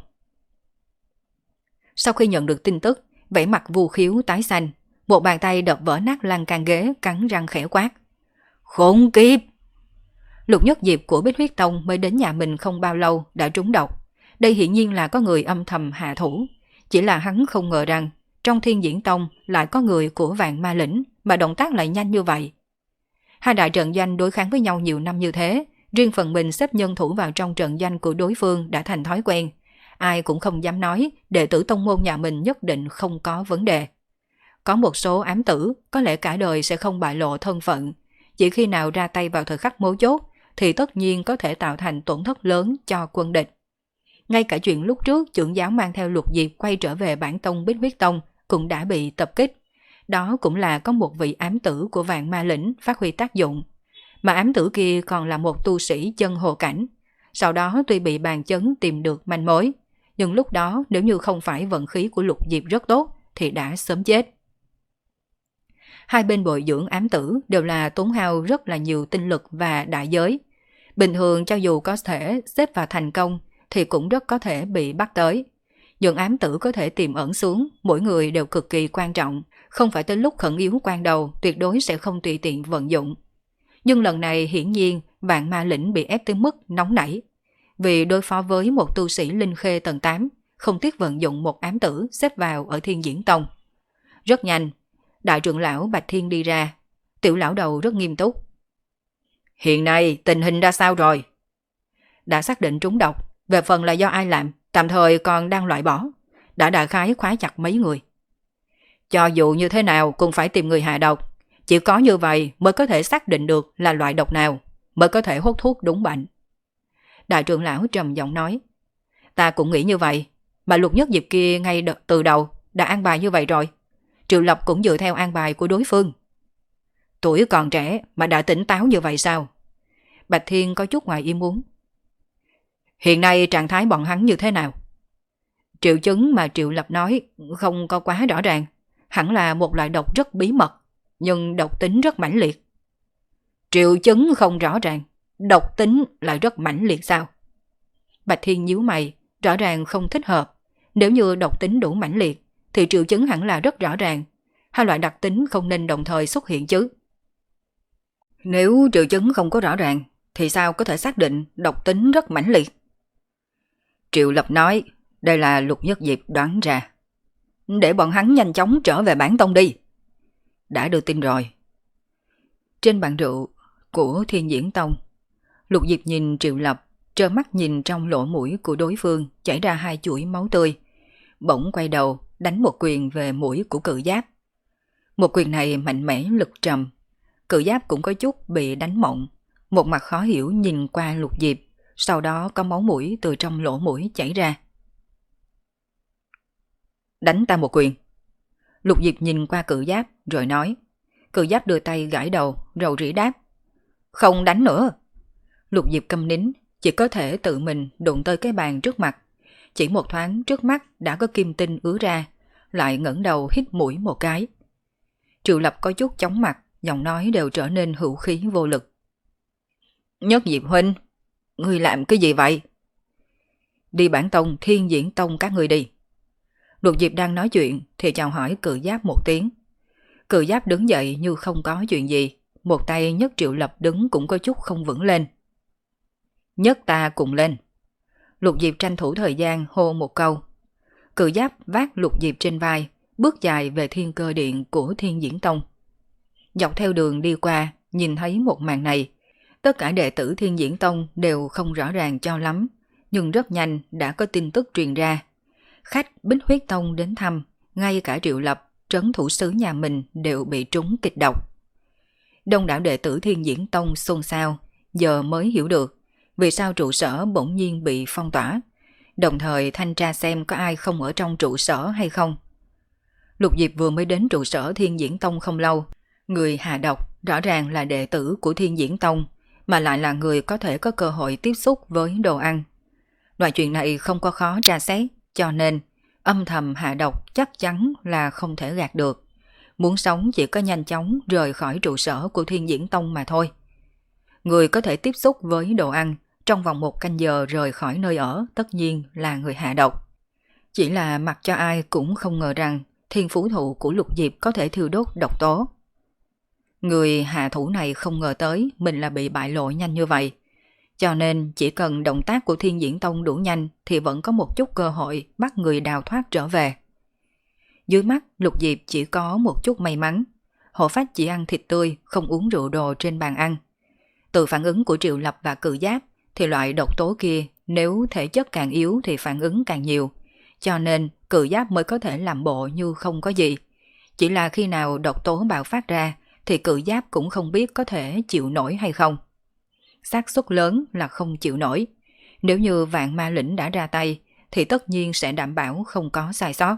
Sau khi nhận được tin tức, vẻ mặt Vu Khiếu tái xanh, một bàn tay đập vỡ nát lan can ghế, cắn răng khẽ quát. Khốn kiếp! Lục Nhất Diệp của Bích Huyết Tông mới đến nhà mình không bao lâu đã trúng độc. Đây hiển nhiên là có người âm thầm hạ thủ. Chỉ là hắn không ngờ rằng trong Thiên Diễn Tông lại có người của Vạn Ma Lĩnh mà động tác lại nhanh như vậy. Hai đại trận doanh đối kháng với nhau nhiều năm như thế, riêng phần mình xếp nhân thủ vào trong trận doanh của đối phương đã thành thói quen. Ai cũng không dám nói đệ tử tông môn nhà mình nhất định không có vấn đề. Có một số ám tử có lẽ cả đời sẽ không bại lộ thân phận. Chỉ khi nào ra tay vào thời khắc mấu chốt thì tất nhiên có thể tạo thành tổn thất lớn cho quân địch. Ngay cả chuyện lúc trước trưởng giáo mang theo Lục Diệp quay trở về bản tông Bích Huyết Tông cũng đã bị tập kích. Đó cũng là có một vị ám tử của Vạn Ma Lĩnh phát huy tác dụng. Mà ám tử kia còn là một tu sĩ chân hồ cảnh. Sau đó tuy bị bàn chấn tìm được manh mối, nhưng lúc đó nếu như không phải vận khí của Lục Diệp rất tốt thì đã sớm chết. Hai bên bồi dưỡng ám tử đều là tốn hao rất là nhiều tinh lực và đại giới. Bình thường cho dù có thể xếp vào thành công thì cũng rất có thể bị bắt tới. Nhưng ám tử có thể tiềm ẩn xuống, mỗi người đều cực kỳ quan trọng, không phải tới lúc khẩn yếu quan đầu tuyệt đối sẽ không tùy tiện vận dụng. Nhưng lần này hiển nhiên Vạn Ma Lĩnh bị ép tới mức nóng nảy. Vì đối phó với một tu sĩ linh khê tầng tám, không tiếc vận dụng một ám tử xếp vào ở Thiên Diễn Tông. Rất nhanh, đại trưởng lão Bạch Thiên đi ra, tiểu lão đầu rất nghiêm túc. Hiện nay tình hình ra sao rồi? Đã xác định trúng độc, về phần là do ai làm, tạm thời còn đang loại bỏ. Đã đại khái khóa chặt mấy người. Cho dù như thế nào cũng phải tìm người hạ độc. Chỉ có như vậy mới có thể xác định được là loại độc nào, mới có thể hút thuốc đúng bệnh. Đại trưởng lão trầm giọng nói. Ta cũng nghĩ như vậy, mà Lục Nhất Diệp kia ngay đ- từ đầu đã an bài như vậy rồi. Triệu Lập cũng dựa theo an bài của đối phương. Tuổi còn trẻ mà đã tỉnh táo như vậy sao? Bạch Thiên có chút ngoài ý muốn. Hiện nay trạng thái bọn hắn như thế nào? Triệu chứng mà Triệu Lập nói không có quá rõ ràng. Hẳn là một loại độc rất bí mật, nhưng độc tính rất mãnh liệt. Triệu chứng không rõ ràng, độc tính lại rất mãnh liệt sao? Bạch Thiên nhíu mày, Rõ ràng không thích hợp. Nếu như độc tính đủ mãnh liệt, thì triệu chứng hẳn là rất rõ ràng. Hai loại đặc tính không nên đồng thời xuất hiện chứ. Nếu triệu chứng không có rõ ràng, thì sao có thể xác định độc tính rất mãnh liệt? Triệu Lập nói, đây là Lục Nhất Diệp đoán ra. Để bọn hắn nhanh chóng trở về bản tông đi. Đã đưa tin rồi. Trên bàn rượu của Thiên Diễn Tông, Lục Diệp nhìn Triệu Lập, trơ mắt nhìn trong lỗ mũi của đối phương chảy ra hai chuỗi máu tươi. Bỗng quay đầu đánh một quyền về mũi của Cự Giáp. Một quyền này mạnh mẽ lực trầm. Cự Giáp cũng có chút bị đánh mộng, một mặt khó hiểu nhìn qua Lục Diệp, sau đó có máu mũi từ trong lỗ mũi chảy ra. Đánh ta một quyền. Lục Diệp nhìn qua Cự Giáp rồi nói. Cự Giáp đưa tay gãi đầu, rầu rĩ đáp. Không đánh nữa. Lục Diệp câm nín, chỉ có thể tự mình đụng tới cái bàn trước mặt. Chỉ một thoáng trước mắt đã có kim tinh ứa ra, lại ngẩng đầu hít mũi một cái. Triệu Lập có chút chóng mặt, giọng nói đều trở nên hữu khí vô lực. Nhất Diệp huynh, ngươi làm cái gì vậy? Đi bản tông Thiên Diễn Tông các ngươi đi. Lục Diệp đang nói chuyện thì chào hỏi Cự Giáp một tiếng. Cự Giáp đứng dậy như không có chuyện gì, một tay nhấc Triệu Lập đứng cũng có chút không vững lên. Nhấc ta cùng lên. Lục Diệp tranh thủ thời gian hô một câu. Cự Giáp vác Lục Diệp trên vai, bước dài về Thiên Cơ Điện của Thiên Diễn Tông. Dọc theo đường đi qua, nhìn thấy một màn này, tất cả đệ tử Thiên Diễn Tông đều không rõ ràng cho lắm, nhưng rất nhanh đã có tin tức truyền ra. Khách Bích Huyết Tông đến thăm, ngay cả Triệu Lập, trấn thủ sứ nhà mình đều bị trúng kịch độc. Đông đảo đệ tử Thiên Diễn Tông xôn xao, giờ mới hiểu được vì sao trụ sở bỗng nhiên bị phong tỏa, đồng thời thanh tra xem có ai không ở trong trụ sở hay không. Lục Diệp vừa mới đến trụ sở Thiên Diễn Tông không lâu, người hạ độc rõ ràng là đệ tử của Thiên Diễn Tông, mà lại là người có thể có cơ hội tiếp xúc với đồ ăn. Loại chuyện này không có khó tra xét, cho nên âm thầm hạ độc chắc chắn là không thể gạt được. Muốn sống chỉ có nhanh chóng rời khỏi trụ sở của Thiên Diễn Tông mà thôi. Người có thể tiếp xúc với đồ ăn trong vòng một canh giờ rời khỏi nơi ở tất nhiên là người hạ độc. Chỉ là mặc cho ai cũng không ngờ rằng thiên phú thụ của Lục Diệp có thể thiêu đốt độc tố. Người hạ thủ này không ngờ tới mình là bị bại lộ nhanh như vậy. Cho nên chỉ cần động tác của Thiên Diễn Tông đủ nhanh thì vẫn có một chút cơ hội bắt người đào thoát trở về. Dưới mắt Lục Diệp chỉ có một chút may mắn. Hộ Phách chỉ ăn thịt tươi, không uống rượu đồ trên bàn ăn. Từ phản ứng của Triệu Lập và Cự Giáp thì loại độc tố kia nếu thể chất càng yếu thì phản ứng càng nhiều. Cho nên Cự Giáp mới có thể làm bộ như không có gì. Chỉ là khi nào độc tố bạo phát ra thì Cự Giáp cũng không biết có thể chịu nổi hay không. Xác suất lớn là không chịu nổi. Nếu như Vạn Ma Lĩnh đã ra tay thì tất nhiên sẽ đảm bảo không có sai sót.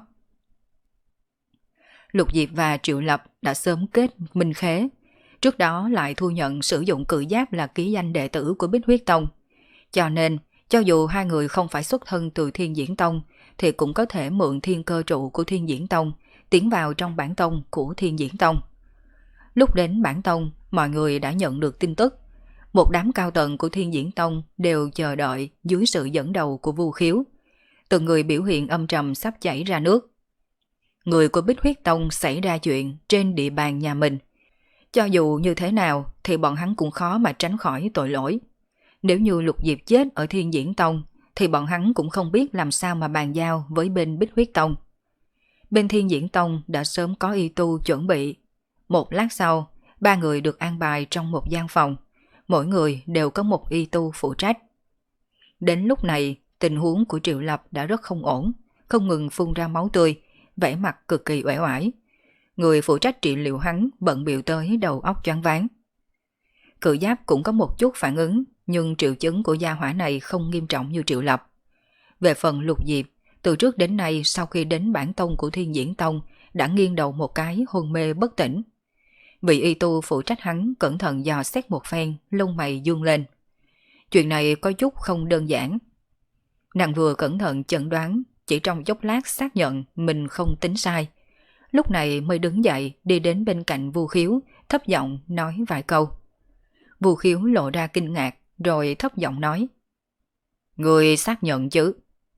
Lục Diệp và Triệu Lập đã sớm kết minh khế. Trước đó lại thu nhận sử dụng Cự Giáp là ký danh đệ tử của Bích Huyết Tông. Cho nên, cho dù hai người không phải xuất thân từ Thiên Diễn Tông, thì cũng có thể mượn thiên cơ trụ của Thiên Diễn Tông, tiến vào trong bản tông của Thiên Diễn Tông. Lúc đến bản tông, mọi người đã nhận được tin tức. Một đám cao tầng của Thiên Diễn Tông đều chờ đợi dưới sự dẫn đầu của Vu Khiếu. Từng người biểu hiện âm trầm sắp chảy ra nước. Người của Bích Huyết Tông xảy ra chuyện trên địa bàn nhà mình. Cho dù như thế nào thì bọn hắn cũng khó mà tránh khỏi tội lỗi. Nếu như Lục Diệp chết ở Thiên Diễn Tông thì bọn hắn cũng không biết làm sao mà bàn giao với bên Bích Huyết Tông. Bên Thiên Diễn Tông đã sớm có y tu chuẩn bị. Một lát sau, ba người được an bài trong một gian phòng. Mỗi người đều có một y tu phụ trách. Đến lúc này, tình huống của Triệu Lập đã rất không ổn, không ngừng phun ra máu tươi, vẻ mặt cực kỳ uể oải. Người phụ trách trị liệu hắn bận bịu tới đầu óc choáng váng. Cự Giáp cũng có một chút phản ứng, nhưng triệu chứng của gia hỏa này không nghiêm trọng như Triệu Lập. Về phần Lục Diệp, từ trước đến nay sau khi đến bản tông của Thiên Diễn Tông đã nghiêng đầu một cái hôn mê bất tỉnh. Vị y tu phụ trách hắn cẩn thận dò xét một phen, lông mày dương lên. Chuyện này có chút không đơn giản. Nàng vừa cẩn thận chẩn đoán, chỉ trong chốc lát xác nhận mình không tính sai. Lúc này mới đứng dậy đi đến bên cạnh Vu Khiếu, thấp giọng nói vài câu. Vu Khiếu lộ ra kinh ngạc, rồi thấp giọng nói. Người xác nhận chứ?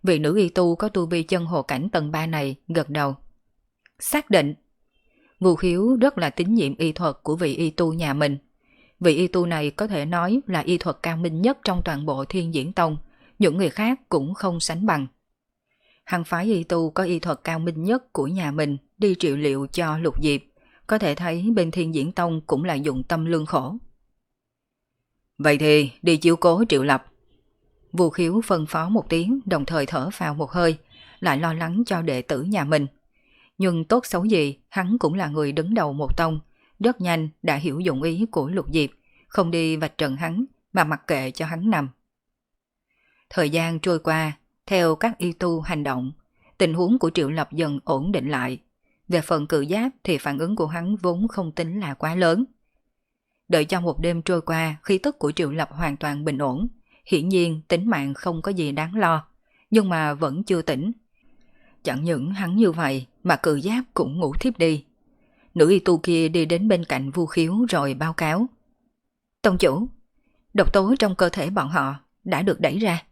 Vị nữ y tu có tu vi chân hồ cảnh tầng ba này gật đầu. Xác định. Vu Khiếu rất là tín nhiệm y thuật của vị y tu nhà mình. Vị y tu này có thể nói là y thuật cao minh nhất trong toàn bộ Thiên Diễn Tông, những người khác cũng không sánh bằng. Hắn phái y tu có y thuật cao minh nhất của nhà mình đi trị liệu cho Lục Diệp, có thể thấy bên Thiên Diễn Tông cũng là dụng tâm lương khổ. Vậy thì đi chiếu cố Triệu Lập. Vu Khiếu phân phó một tiếng, đồng thời thở phào một hơi, lại lo lắng cho đệ tử nhà mình. Nhưng tốt xấu gì, hắn cũng là người đứng đầu một tông, rất nhanh đã hiểu dụng ý của Lục Diệp, không đi vạch trần hắn mà mặc kệ cho hắn nằm. Thời gian trôi qua, theo các y tu hành động, tình huống của Triệu Lập dần ổn định lại. Về phần Cự Giáp thì phản ứng của hắn vốn không tính là quá lớn. Đợi cho một đêm trôi qua, khí tức của Triệu Lập hoàn toàn bình ổn, hiển nhiên tính mạng không có gì đáng lo, nhưng mà vẫn chưa tỉnh. Chẳng những hắn như vậy mà Cự Giáp cũng ngủ thiếp đi. Nữ y tu kia đi đến bên cạnh Vu Khiếu rồi báo cáo. Tông chủ, độc tố trong cơ thể bọn họ đã được đẩy ra.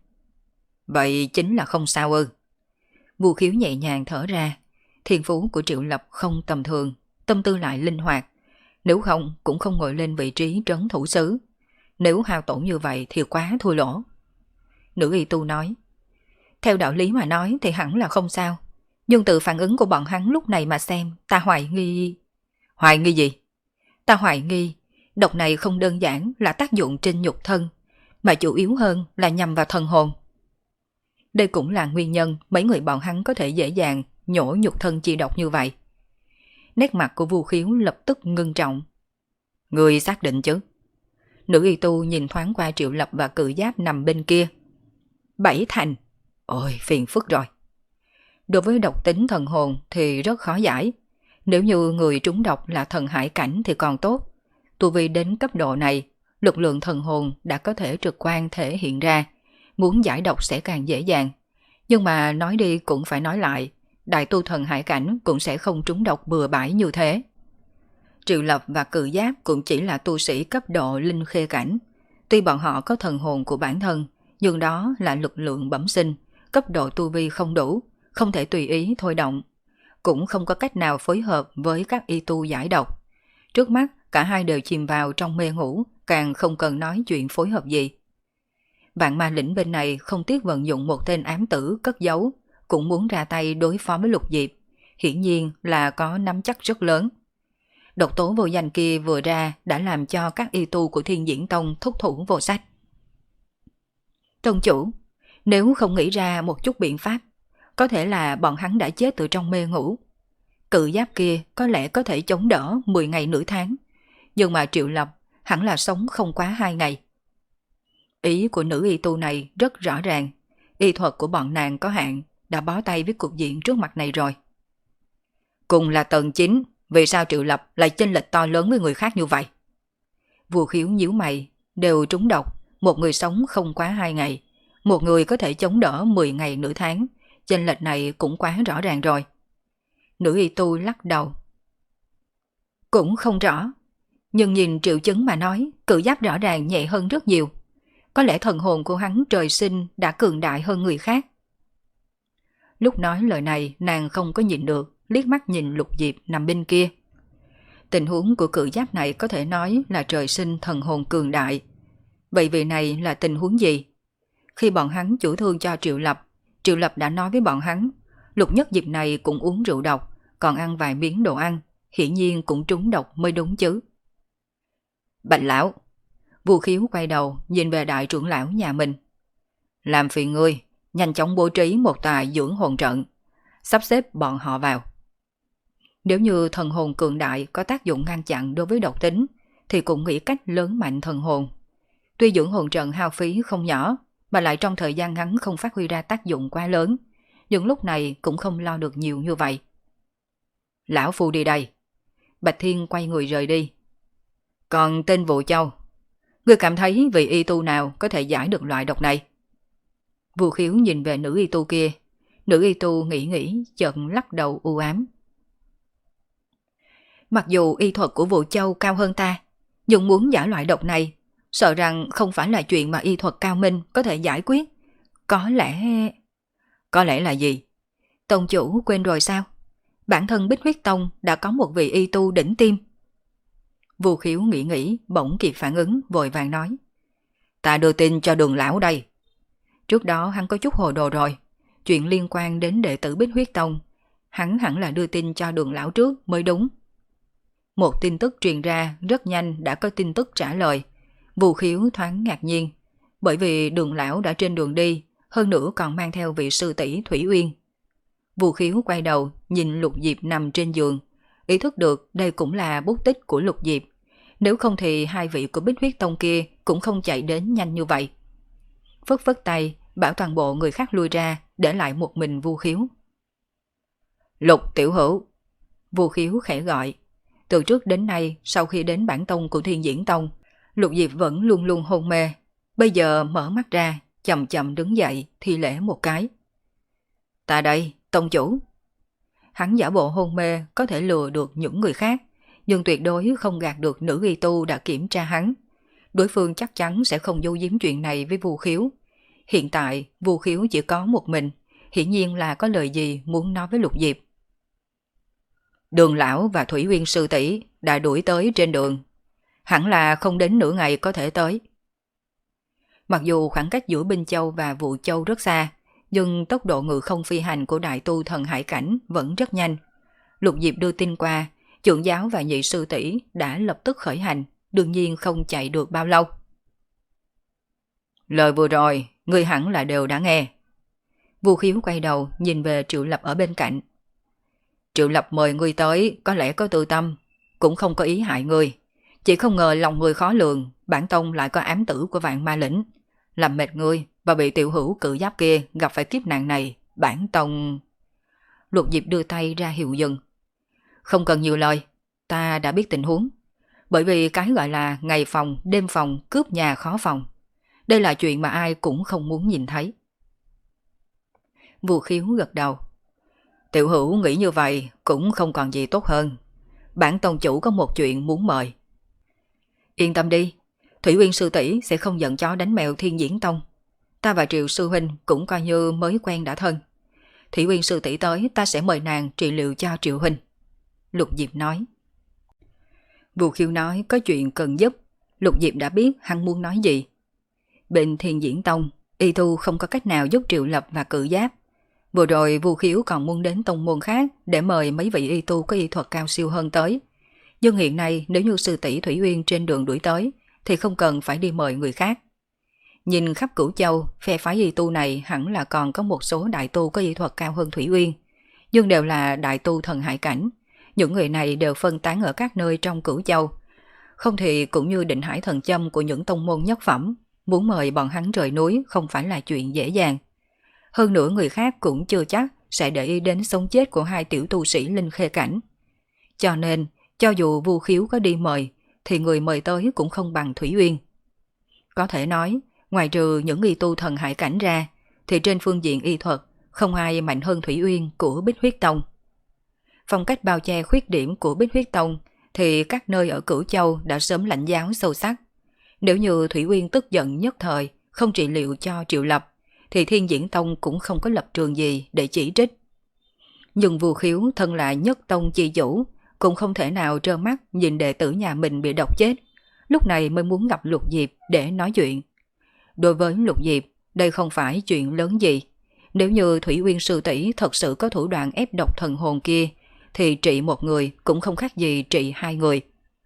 Vậy chính là không sao ư? Vu Khiếu nhẹ nhàng thở ra. Thiên phú của Triệu Lập không tầm thường, tâm tư lại linh hoạt. Nếu không cũng không ngồi lên vị trí trấn thủ sứ. Nếu hao tổn như vậy thì quá thua lỗ. Nữ y tu nói. Theo đạo lý mà nói thì hẳn là không sao. Nhưng từ phản ứng của bọn hắn lúc này mà xem, ta hoài nghi... Hoài nghi gì? Ta hoài nghi, độc này không đơn giản là tác dụng trên nhục thân, mà chủ yếu hơn là nhằm vào thần hồn. Đây cũng là nguyên nhân mấy người bọn hắn có thể dễ dàng nhổ nhục thân chi độc như vậy. Nét mặt của Vu Khiếu lập tức ngưng trọng. Người xác định chứ? Nữ y tu nhìn thoáng qua Triệu Lập và Cự Giáp nằm bên kia. Bảy thành. Ôi, phiền phức rồi. Đối với độc tính thần hồn thì rất khó giải. Nếu như người trúng độc là thần hải cảnh thì còn tốt. Tu vi đến cấp độ này, lực lượng thần hồn đã có thể trực quan thể hiện ra. Muốn giải độc sẽ càng dễ dàng. Nhưng mà nói đi cũng phải nói lại, đại tu thần hải cảnh cũng sẽ không trúng độc bừa bãi như thế. Triệu Lập và Cự Giáp cũng chỉ là tu sĩ cấp độ linh khê cảnh. Tuy bọn họ có thần hồn của bản thân, nhưng đó là lực lượng bẩm sinh, cấp độ tu vi không đủ, không thể tùy ý thôi động. Cũng không có cách nào phối hợp với các y tu giải độc. Trước mắt cả hai đều chìm vào trong mê ngủ, càng không cần nói chuyện phối hợp gì. Vạn Ma Lĩnh bên này không tiếc vận dụng một tên ám tử cất giấu, cũng muốn ra tay đối phó với Lục Diệp, hiển nhiên là có nắm chắc rất lớn. Độc tố vô danh kia vừa ra đã làm cho các y tu của Thiên Diễn Tông thúc thủ vô sách. Tông chủ, nếu không nghĩ ra một chút biện pháp, có thể là bọn hắn đã chết từ trong mê ngủ. Cự Giáp kia có lẽ có thể chống đỡ mười ngày nửa tháng, nhưng mà Triệu Lập hẳn là sống không quá hai ngày. Ý của nữ y tu này rất rõ ràng, y thuật của bọn nàng có hạn, đã bó tay với cục diện trước mặt này rồi. Cùng là tầng chín, vì sao Triệu Lập lại chênh lệch to lớn với người khác như vậy? Vu Khiếu nhíu mày, đều trúng độc, một người sống không quá hai ngày, một người có thể chống đỡ mười ngày nửa tháng, chênh lệch này cũng quá rõ ràng rồi. Nữ y tu lắc đầu. Cũng không rõ, nhưng nhìn triệu chứng mà nói, Cự Giáp rõ ràng nhẹ hơn rất nhiều. Có lẽ thần hồn của hắn trời sinh đã cường đại hơn người khác. Lúc nói lời này nàng không có nhìn được, liếc mắt nhìn Lục Diệp nằm bên kia. Tình huống của Cự Giáp này có thể nói là trời sinh thần hồn cường đại. Vậy vị này là tình huống gì? Khi bọn hắn chủ thương cho Triệu Lập, Triệu Lập đã nói với bọn hắn, Lục Nhất Diệp này cũng uống rượu độc, còn ăn vài miếng đồ ăn, hiển nhiên cũng trúng độc mới đúng chứ. Bạch lão, Vu Khiếu quay đầu nhìn về đại trưởng lão nhà mình. Làm phiền ngươi, nhanh chóng bố trí một tòa dưỡng hồn trận, sắp xếp bọn họ vào. Nếu như thần hồn cường đại có tác dụng ngăn chặn đối với độc tính, thì cũng nghĩ cách lớn mạnh thần hồn. Tuy dưỡng hồn trận hao phí không nhỏ, mà lại trong thời gian ngắn không phát huy ra tác dụng quá lớn, nhưng lúc này cũng không lo được nhiều như vậy. Lão phu đi đây. Bạch Thiên quay người rời đi. Còn tên Vụ Châu, ngươi cảm thấy vị y tu nào có thể giải được loại độc này? Vu Khiếu nhìn về nữ y tu kia. Nữ y tu nghĩ nghĩ, chợt lắc đầu u ám. Mặc dù y thuật của Vụ Châu cao hơn ta, nhưng muốn giải loại độc này, sợ rằng không phải là chuyện mà y thuật cao minh có thể giải quyết. Có lẽ... Có lẽ là gì? Tông chủ quên rồi sao? Bản thân Bích Huyết Tông đã có một vị y tu đỉnh tiêm. Vu Khiếu nghĩ nghĩ, bỗng kịp phản ứng, vội vàng nói. Ta đưa tin cho Đường lão đây. Trước đó hắn có chút hồ đồ rồi. Chuyện liên quan đến đệ tử Bích Huyết Tông, hắn hẳn là đưa tin cho Đường lão trước mới đúng. Một tin tức truyền ra rất nhanh đã có tin tức trả lời. Vu Khiếu thoáng ngạc nhiên, bởi vì Đường lão đã trên đường đi, hơn nữa còn mang theo vị sư tỷ Thủy Uyên. Vu Khiếu quay đầu nhìn Lục Diệp nằm trên giường, ý thức được đây cũng là bút tích của Lục Diệp. Nếu không thì hai vị của Bích Huyết Tông kia cũng không chạy đến nhanh như vậy. Phất phất tay, bảo toàn bộ người khác lui ra, để lại một mình Vu Khiếu. Lục tiểu hữu. Vu Khiếu khẽ gọi. Từ trước đến nay, sau khi đến bản tông của Thiên Diễn Tông, Lục Diệp vẫn luôn luôn hôn mê. Bây giờ mở mắt ra, chậm chậm đứng dậy, thi lễ một cái. Ta đây, tông chủ. Hắn giả bộ hôn mê có thể lừa được những người khác, nhưng tuyệt đối không gạt được nữ y tu đã kiểm tra hắn. Đối phương chắc chắn sẽ không giấu giếm chuyện này với Vu Khiếu. Hiện tại, Vu Khiếu chỉ có một mình, hiển nhiên là có lời gì muốn nói với Lục Diệp. Đường lão và Thủy Uyên sư tỷ đã đuổi tới trên đường. Hẳn là không đến nửa ngày có thể tới. Mặc dù khoảng cách giữa Binh Châu và Vũ Châu rất xa, nhưng tốc độ ngự không phi hành của đại tu thần hải cảnh vẫn rất nhanh. Lục Diệp đưa tin qua, trưởng giáo và nhị sư tỷ đã lập tức khởi hành, đương nhiên không chạy được bao lâu. Lời vừa rồi, ngươi hẳn là đều đã nghe. Vu Khiếu quay đầu nhìn về Triệu Lập ở bên cạnh. Triệu Lập mời ngươi tới có lẽ có tư tâm, cũng không có ý hại ngươi. Chỉ không ngờ lòng người khó lường, bản tông lại có ám tử của Vạn Ma Lĩnh. Làm mệt ngươi và bị tiểu hữu cự giáp kia gặp phải kiếp nạn này, bản tông... Lục Diệp đưa tay ra hiệu dừng. Không cần nhiều lời, ta đã biết tình huống. Bởi vì cái gọi là ngày phòng, đêm phòng, cướp nhà khó phòng. Đây là chuyện mà ai cũng không muốn nhìn thấy. Vu Khiếu gật đầu. Tiểu hữu nghĩ như vậy cũng không còn gì tốt hơn. Bản tông chủ có một chuyện muốn mời. Yên tâm đi, Thủy Uyên sư tỷ sẽ không giận chó đánh mèo Thiên Diễn Tông. Ta và Triệu sư huynh cũng coi như mới quen đã thân. Thủy Uyên sư tỷ tới ta sẽ mời nàng trị liệu cho Triệu huynh. Lục Diệp nói. Vu Khiếu nói có chuyện cần giúp. Lục Diệp đã biết hắn muốn nói gì. Bên Thiên Diễn Tông, y tu không có cách nào giúp Triệu Lập và Cự Giáp. Vừa rồi Vu Khiếu còn muốn đến tông môn khác để mời mấy vị y tu có y thuật cao siêu hơn tới. Nhưng hiện nay nếu như sư tỷ Thủy Uyên trên đường đuổi tới thì không cần phải đi mời người khác. Nhìn khắp Cửu Châu, phe phái y tu này hẳn là còn có một số đại tu có y thuật cao hơn Thủy Uyên, nhưng đều là đại tu thần hải cảnh. Những người này đều phân tán ở các nơi trong Cửu Châu. Không thì cũng như Định Hải thần châm của những tông môn nhất phẩm, muốn mời bọn hắn rời núi không phải là chuyện dễ dàng. Hơn nữa người khác cũng chưa chắc sẽ để ý đến sống chết của hai tiểu tu sĩ linh khê cảnh. Cho nên, cho dù Vu Khiếu có đi mời, thì người mời tới cũng không bằng Thủy Uyên. Có thể nói, ngoài trừ những y tu thần hải cảnh ra, thì trên phương diện y thuật, không ai mạnh hơn Thủy Uyên của Bích Huyết Tông. Phong cách bao che khuyết điểm của Bích Huyết Tông thì các nơi ở Cửu Châu đã sớm lãnh giáo sâu sắc. Nếu như Thủy Uyên tức giận nhất thời, không trị liệu cho Triệu Lập, thì Thiên Diễn Tông cũng không có lập trường gì để chỉ trích. Nhưng Vu Khiếu thân là nhất tông chi chủ, cũng không thể nào trơ mắt nhìn đệ tử nhà mình bị độc chết, lúc này mới muốn gặp Lục Diệp để nói chuyện. Đối với Lục Diệp, đây không phải chuyện lớn gì. Nếu như Thủy Uyên sư tỷ thật sự có thủ đoạn ép độc thần hồn kia, thì trị một người cũng không khác gì trị hai người.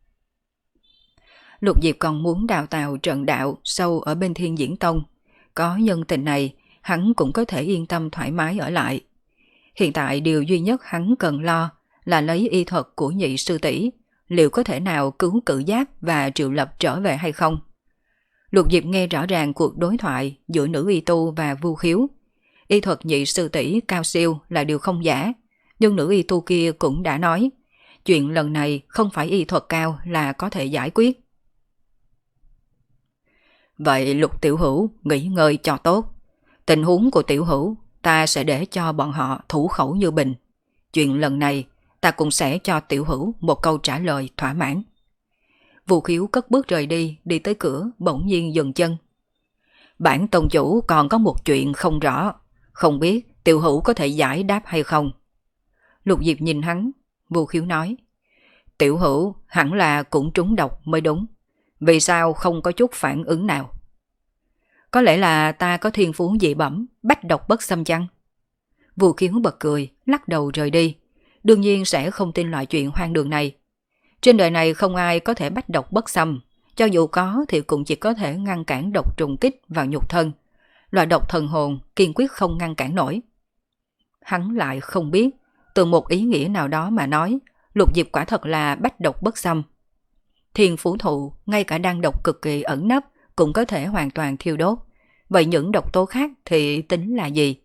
Lục Diệp còn muốn đào tạo trận đạo sâu ở bên Thiên Diễn Tông. Có nhân tình này, hắn cũng có thể yên tâm thoải mái ở lại. Hiện tại điều duy nhất hắn cần lo là lấy y thuật của nhị sư tỷ, liệu có thể nào cứu Cự Giáp và Triệu Lập trở về hay không. Lục Diệp nghe rõ ràng cuộc đối thoại giữa nữ y tu và Vu Khiếu. Y thuật nhị sư tỷ cao siêu là điều không giả, nhưng nữ y tu kia cũng đã nói, chuyện lần này không phải y thuật cao là có thể giải quyết. Vậy Lục tiểu hữu nghỉ ngơi cho tốt. Tình huống của tiểu hữu ta sẽ để cho bọn họ thủ khẩu như bình. Chuyện lần này ta cũng sẽ cho tiểu hữu một câu trả lời thỏa mãn. Vu Khiếu cất bước rời đi, đi tới cửa bỗng nhiên dừng chân. Bản tông chủ còn có một chuyện không rõ, không biết Tiểu Hữu có thể giải đáp hay không? Lục Diệp nhìn hắn, Vu Khiếu nói. Tiểu Hữu hẳn là cũng trúng độc mới đúng. Vì sao không có chút phản ứng nào? Có lẽ là ta có thiên phú dị bẩm, bách độc bất xâm chăng? Vu Khiếu bật cười, lắc đầu rời đi. Đương nhiên sẽ không tin loại chuyện hoang đường này. Trên đời này không ai có thể bách độc bất xâm. Cho dù có thì cũng chỉ có thể ngăn cản độc trùng kích vào nhục thân. Loại độc thần hồn kiên quyết không ngăn cản nổi. Hắn lại không biết, từ một ý nghĩa nào đó mà nói, Lục Diệp quả thật là bách độc bất xâm. Thiên phú thụ, ngay cả đan độc cực kỳ ẩn nấp, cũng có thể hoàn toàn thiêu đốt. Vậy những độc tố khác thì tính là gì?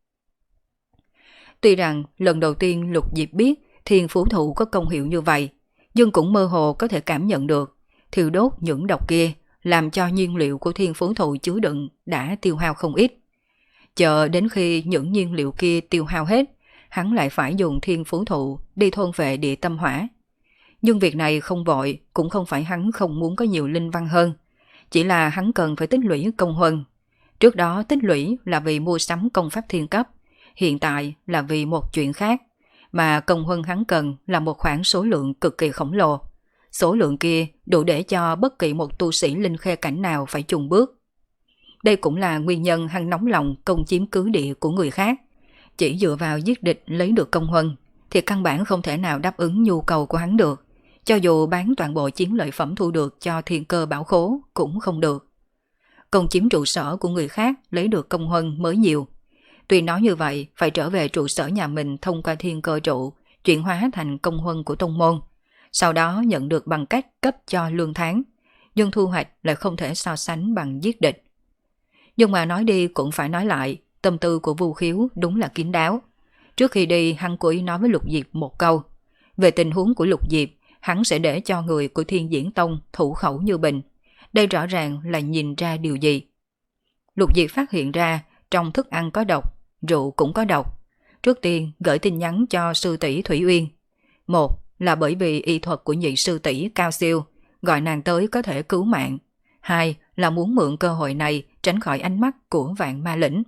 Tuy rằng lần đầu tiên Lục Diệp biết thiên phú thụ có công hiệu như vậy, nhưng cũng mơ hồ có thể cảm nhận được thiêu đốt những độc kia làm cho nhiên liệu của thiên phú thụ chứa đựng đã tiêu hao không ít. Chờ đến khi những nhiên liệu kia tiêu hao hết, hắn lại phải dùng thiên phú thụ đi thôn vệ địa tâm hỏa. Nhưng việc này không vội, cũng không phải hắn không muốn có nhiều linh văn hơn. Chỉ là hắn cần phải tích lũy công huân. Trước đó tích lũy là vì mua sắm công pháp thiên cấp, hiện tại là vì một chuyện khác. Mà công huân hắn cần là một khoản số lượng cực kỳ khổng lồ. Số lượng kia đủ để cho bất kỳ một tu sĩ linh khê cảnh nào phải chùng bước. Đây cũng là nguyên nhân hắn nóng lòng công chiếm cứ địa của người khác. Chỉ dựa vào giết địch lấy được công huân thì căn bản không thể nào đáp ứng nhu cầu của hắn được. Cho dù bán toàn bộ chiến lợi phẩm thu được cho thiên cơ bảo khố cũng không được. Công chiếm trụ sở của người khác lấy được công huân mới nhiều. Tuy nói như vậy, phải trở về trụ sở nhà mình thông qua thiên cơ trụ, chuyển hóa thành công huân của tông môn. Sau đó nhận được bằng cách cấp cho lương tháng. Nhưng thu hoạch lại không thể so sánh bằng giết địch. Nhưng mà nói đi cũng phải nói lại, tâm tư của Vu Khiếu đúng là kín đáo. Trước khi đi, hắn cố ý nói với Lục Diệp một câu. Về tình huống của Lục Diệp, hắn sẽ để cho người của Thiên Diễn Tông thủ khẩu như bình. Đây rõ ràng là nhìn ra điều gì. Lục Diệp phát hiện ra trong thức ăn có độc, rượu cũng có độc. Trước tiên gửi tin nhắn cho sư tỷ Thủy Uyên. Một là bởi vì y thuật của nhị sư tỷ cao siêu, gọi nàng tới có thể cứu mạng. Hai là muốn mượn cơ hội này tránh khỏi ánh mắt của Vạn Ma Lĩnh.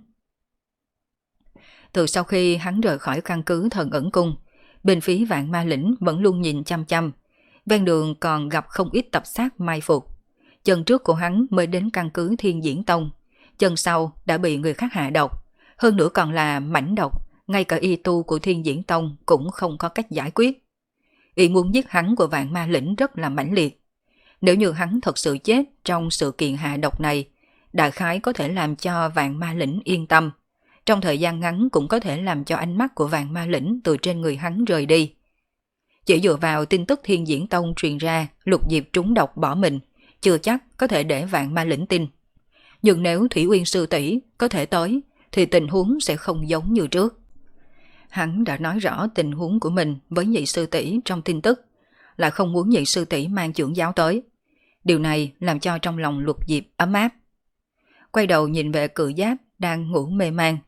Từ sau khi hắn rời khỏi căn cứ Thần Ẩn Cung, bên phía Vạn Ma Lĩnh vẫn luôn nhìn chăm chăm. Ven đường còn gặp không ít tập sát mai phục. Chân trước của hắn mới đến căn cứ Thiên Diễn Tông, chân sau đã bị người khác hạ độc. Hơn nữa còn là mãnh độc, ngay cả y tu của Thiên Diễn Tông cũng không có cách giải quyết. Ý muốn giết hắn của Vạn Ma Lĩnh rất là mãnh liệt. Nếu như hắn thật sự chết trong sự kiện hạ độc này, đại khái có thể làm cho Vạn Ma Lĩnh yên tâm. Trong thời gian ngắn cũng có thể làm cho ánh mắt của Vạn Ma Lĩnh từ trên người hắn rời đi. Chỉ dựa vào tin tức Thiên Diễn Tông truyền ra Lục Diệp trúng độc bỏ mình, chưa chắc có thể để Vạn Ma Lĩnh tin. Nhưng nếu Thủy Uyên sư tỷ có thể tới, thì tình huống sẽ không giống như trước. Hắn đã nói rõ tình huống của mình với nhị sư tỷ trong tin tức, lại không muốn nhị sư tỷ mang trưởng giáo tới. Điều này làm cho trong lòng Lục Diệp ấm áp. Quay đầu nhìn về Cự Giáp đang ngủ mê man.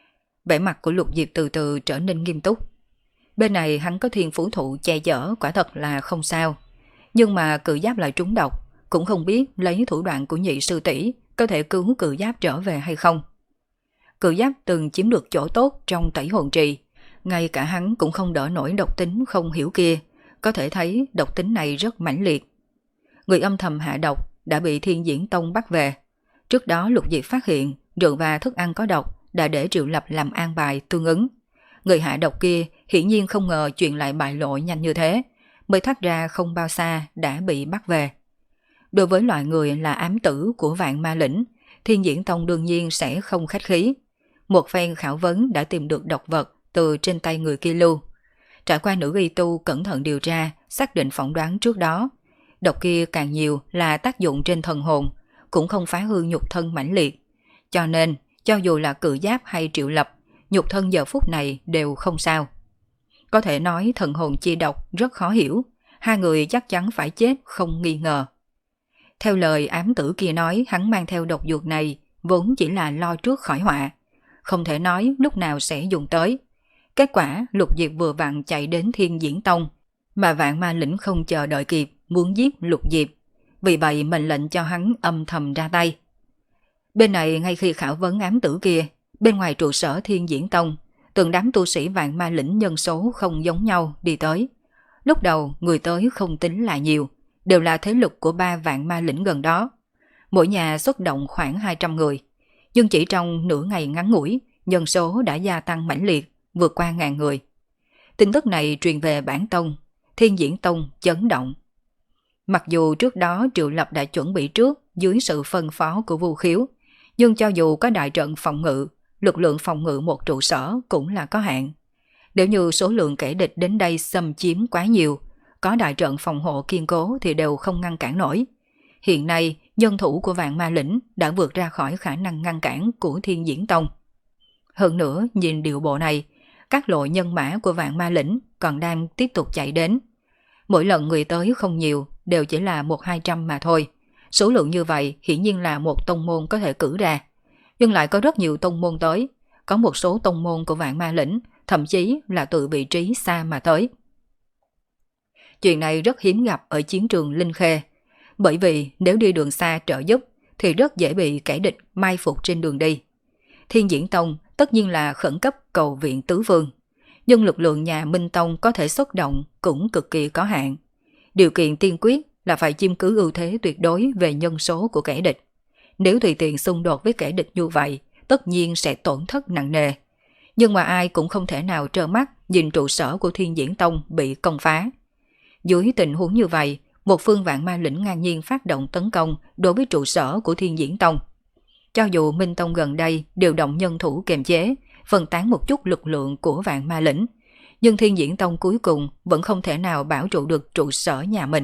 Vẻ mặt của Lục Diệp từ từ trở nên nghiêm túc. Bên này hắn có thiên phú thụ che chở, quả thật là không sao. Nhưng mà Cự Giáp lại trúng độc, cũng không biết lấy thủ đoạn của nhị sư tỷ có thể cứu Cự Giáp trở về hay không. Cự Giáp từng chiếm được chỗ tốt trong tẩy hồn trì, ngay cả hắn cũng không đỡ nổi độc tính không hiểu kia, có thể thấy độc tính này rất mãnh liệt. Người âm thầm hạ độc đã bị Thiên Diễn Tông bắt về. Trước đó Lục Diệp phát hiện rượu và thức ăn có độc, đã để Triệu Lập làm an bài tương ứng. Người hạ độc kia hiển nhiên không ngờ chuyện lại bại lộ nhanh như thế, mới thoát ra không bao xa đã bị bắt về. Đối với loại người là ám tử của Vạn Ma Lĩnh, Thiên Diễn Tông đương nhiên sẽ không khách khí. Một phen khảo vấn đã tìm được độc vật từ trên tay người kia lưu. Trải qua nữ y tu cẩn thận điều tra, xác định phỏng đoán trước đó, độc kia càng nhiều là tác dụng trên thần hồn, cũng không phá hư nhục thân mãnh liệt. Cho nên, cho dù là Cự Giáp hay Triệu Lập, nhục thân giờ phút này đều không sao. Có thể nói thần hồn chi độc rất khó hiểu, hai người chắc chắn phải chết không nghi ngờ. Theo lời ám tử kia nói, hắn mang theo độc dược này vốn chỉ là lo trước khỏi họa, không thể nói lúc nào sẽ dùng tới. Kết quả Lục Diệp vừa vặn chạy đến Thiên Diễn Tông, mà Vạn Ma Lĩnh không chờ đợi kịp muốn giết Lục Diệp, vì vậy mệnh lệnh cho hắn âm thầm ra tay. Bên này ngay khi khảo vấn ám tử kia, bên ngoài trụ sở Thiên Diễn Tông, Từng đám tu sĩ Vạn Ma Lĩnh nhân số không giống nhau đi tới. Lúc đầu người tới không tính là nhiều, đều là thế lực của ba Vạn Ma Lĩnh gần đó. Mỗi nhà xuất động khoảng hai trăm người, nhưng chỉ trong nửa ngày ngắn ngủi, nhân số đã gia tăng mãnh liệt, vượt qua ngàn người. Tin tức này truyền về Bản Tông, Thiên Diễn Tông chấn động. Mặc dù trước đó Triệu Lập đã chuẩn bị trước dưới sự phân phó của Vu Khiếu, nhưng cho dù có đại trận phòng ngự, lực lượng phòng ngự một trụ sở cũng là có hạn. Nếu như số lượng kẻ địch đến đây xâm chiếm quá nhiều, có đại trận phòng hộ kiên cố thì đều không ngăn cản nổi. Hiện nay, nhân thủ của Vạn Ma Lĩnh đã vượt ra khỏi khả năng ngăn cản của Thiên Diễn Tông. Hơn nữa, nhìn điệu bộ này, các lộ nhân mã của Vạn Ma Lĩnh còn đang tiếp tục chạy đến. Mỗi lần người tới không nhiều, đều chỉ là một hai trăm mà thôi. Số lượng như vậy hiển nhiên là một tông môn có thể cử ra. Nhưng lại có rất nhiều tông môn tới. Có một số tông môn của Vạn Ma Lĩnh, thậm chí là từ vị trí xa mà tới. Chuyện này rất hiếm gặp ở chiến trường Linh Khê. Bởi vì nếu đi đường xa trợ giúp, thì rất dễ bị kẻ địch mai phục trên đường đi. Thiên Diễn Tông tất nhiên là khẩn cấp cầu viện tứ phương. Nhưng lực lượng nhà Minh Tông có thể xuất động cũng cực kỳ có hạn. Điều kiện tiên quyết là phải chiếm cứ ưu thế tuyệt đối về nhân số của kẻ địch. Nếu tùy tiện xung đột với kẻ địch như vậy, tất nhiên sẽ tổn thất nặng nề. Nhưng mà ai cũng không thể nào trơ mắt nhìn trụ sở của Thiên Diễn Tông bị công phá. Dưới tình huống như vậy, một phương Vạn Ma Lĩnh ngang nhiên phát động tấn công đối với trụ sở của Thiên Diễn Tông. Cho dù Minh Tông gần đây điều động nhân thủ kiềm chế, phân tán một chút lực lượng của Vạn Ma Lĩnh, nhưng Thiên Diễn Tông cuối cùng vẫn không thể nào bảo trụ được trụ sở nhà mình.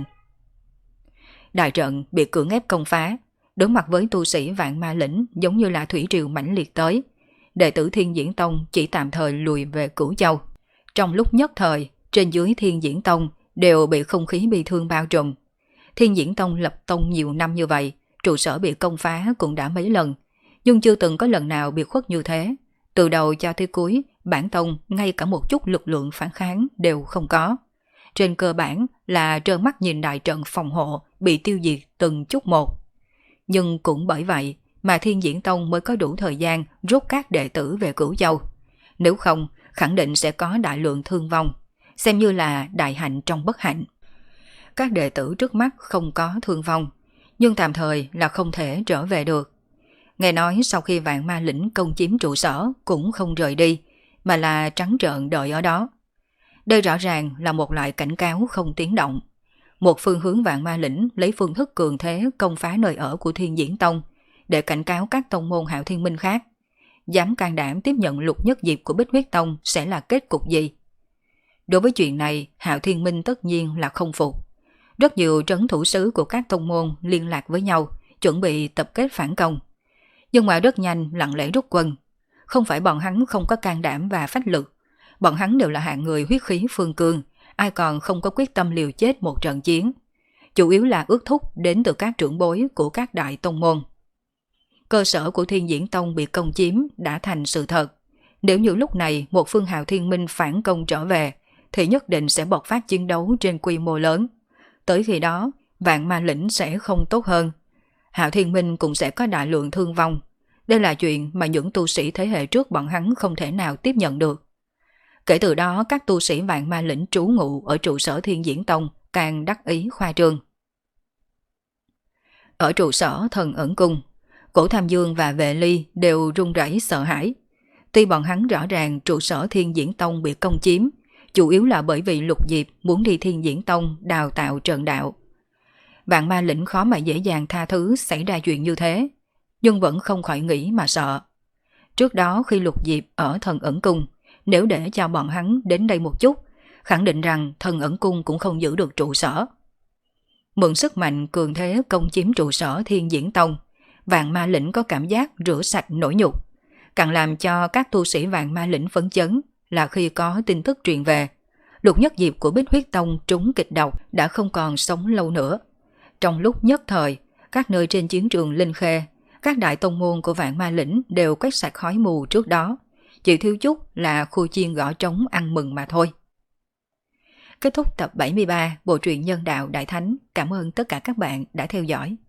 Đại trận bị cưỡng ép công phá, đối mặt với tu sĩ Vạn Ma Lĩnh giống như là thủy triều mãnh liệt tới. Đệ tử Thiên Diễn Tông chỉ tạm thời lùi về Cửu Châu. Trong lúc nhất thời, trên dưới Thiên Diễn Tông đều bị không khí bi thương bao trùm. Thiên Diễn Tông lập tông nhiều năm như vậy, trụ sở bị công phá cũng đã mấy lần, nhưng chưa từng có lần nào bị khuất như thế. Từ đầu cho tới cuối, bản tông ngay cả một chút lực lượng phản kháng đều không có. Trên cơ bản là trơ mắt nhìn đại trận phòng hộ bị tiêu diệt từng chút một. Nhưng cũng bởi vậy mà Thiên Diễn Tông mới có đủ thời gian rút các đệ tử về Cửu Châu. Nếu không, khẳng định sẽ có đại lượng thương vong, xem như là đại hạnh trong bất hạnh. Các đệ tử trước mắt không có thương vong, nhưng tạm thời là không thể trở về được. Nghe nói sau khi Vạn Ma Lĩnh công chiếm trụ sở cũng không rời đi, mà là trắng trợn đợi ở đó. Đây rõ ràng là một loại cảnh cáo không tiếng động. Một phương hướng Vạn Ma Lĩnh lấy phương thức cường thế công phá nơi ở của Thiên Diễn Tông để cảnh cáo các tông môn Hạo Thiên Minh khác. Dám can đảm tiếp nhận Lục Nhất Diệp của Bích Huyết Tông sẽ là kết cục gì? Đối với chuyện này, Hạo Thiên Minh tất nhiên là không phục. Rất nhiều trấn thủ sứ của các tông môn liên lạc với nhau, chuẩn bị tập kết phản công. Nhưng mà rất nhanh lặng lẽ rút quân. Không phải bọn hắn không có can đảm và phách lực. Bọn hắn đều là hạng người huyết khí phương cương, ai còn không có quyết tâm liều chết một trận chiến. Chủ yếu là ước thúc đến từ các trưởng bối của các đại tông môn. Cơ sở của Thiên Diễn Tông bị công chiếm đã thành sự thật. Nếu như lúc này một phương Hạo Thiên Minh phản công trở về, thì nhất định sẽ bộc phát chiến đấu trên quy mô lớn. Tới khi đó, Vạn Ma Lĩnh sẽ không tốt hơn. Hạo Thiên Minh cũng sẽ có đại lượng thương vong. Đây là chuyện mà những tu sĩ thế hệ trước bọn hắn không thể nào tiếp nhận được. Kể từ đó, các tu sĩ Vạn Ma Lĩnh trú ngụ ở trụ sở Thiên Diễn Tông càng đắc ý khoa trương. Ở trụ sở Thần Ẩn Cung, Cổ Tham Dương và Vệ Ly đều run rẩy sợ hãi. Tuy bọn hắn rõ ràng trụ sở Thiên Diễn Tông bị công chiếm, chủ yếu là bởi vì Lục Diệp muốn đi Thiên Diễn Tông đào tạo trận đạo. Vạn Ma Lĩnh khó mà dễ dàng tha thứ xảy ra chuyện như thế, nhưng vẫn không khỏi nghĩ mà sợ. Trước đó khi Lục Diệp ở Thần Ẩn Cung, nếu để cho bọn hắn đến đây một chút, khẳng định rằng Thần Ẩn Cung cũng không giữ được trụ sở. Mượn sức mạnh cường thế công chiếm trụ sở Thiên Diễn Tông, Vạn Ma Lĩnh có cảm giác rửa sạch nỗi nhục. Càng làm cho các tu sĩ Vạn Ma Lĩnh phấn chấn là khi có tin tức truyền về, Lục Nhất Diệp của Bích Huyết Tông trúng kịch độc đã không còn sống lâu nữa. Trong lúc nhất thời, các nơi trên chiến trường Linh Khê, các đại tông môn của Vạn Ma Lĩnh đều quét sạch khói mù trước đó, chỉ thiếu chút là khu chiên gõ trống ăn mừng mà thôi. Kết thúc tập bảy mươi ba Bộ truyện Nhân Đạo Đại Thánh. Cảm ơn tất cả các bạn đã theo dõi.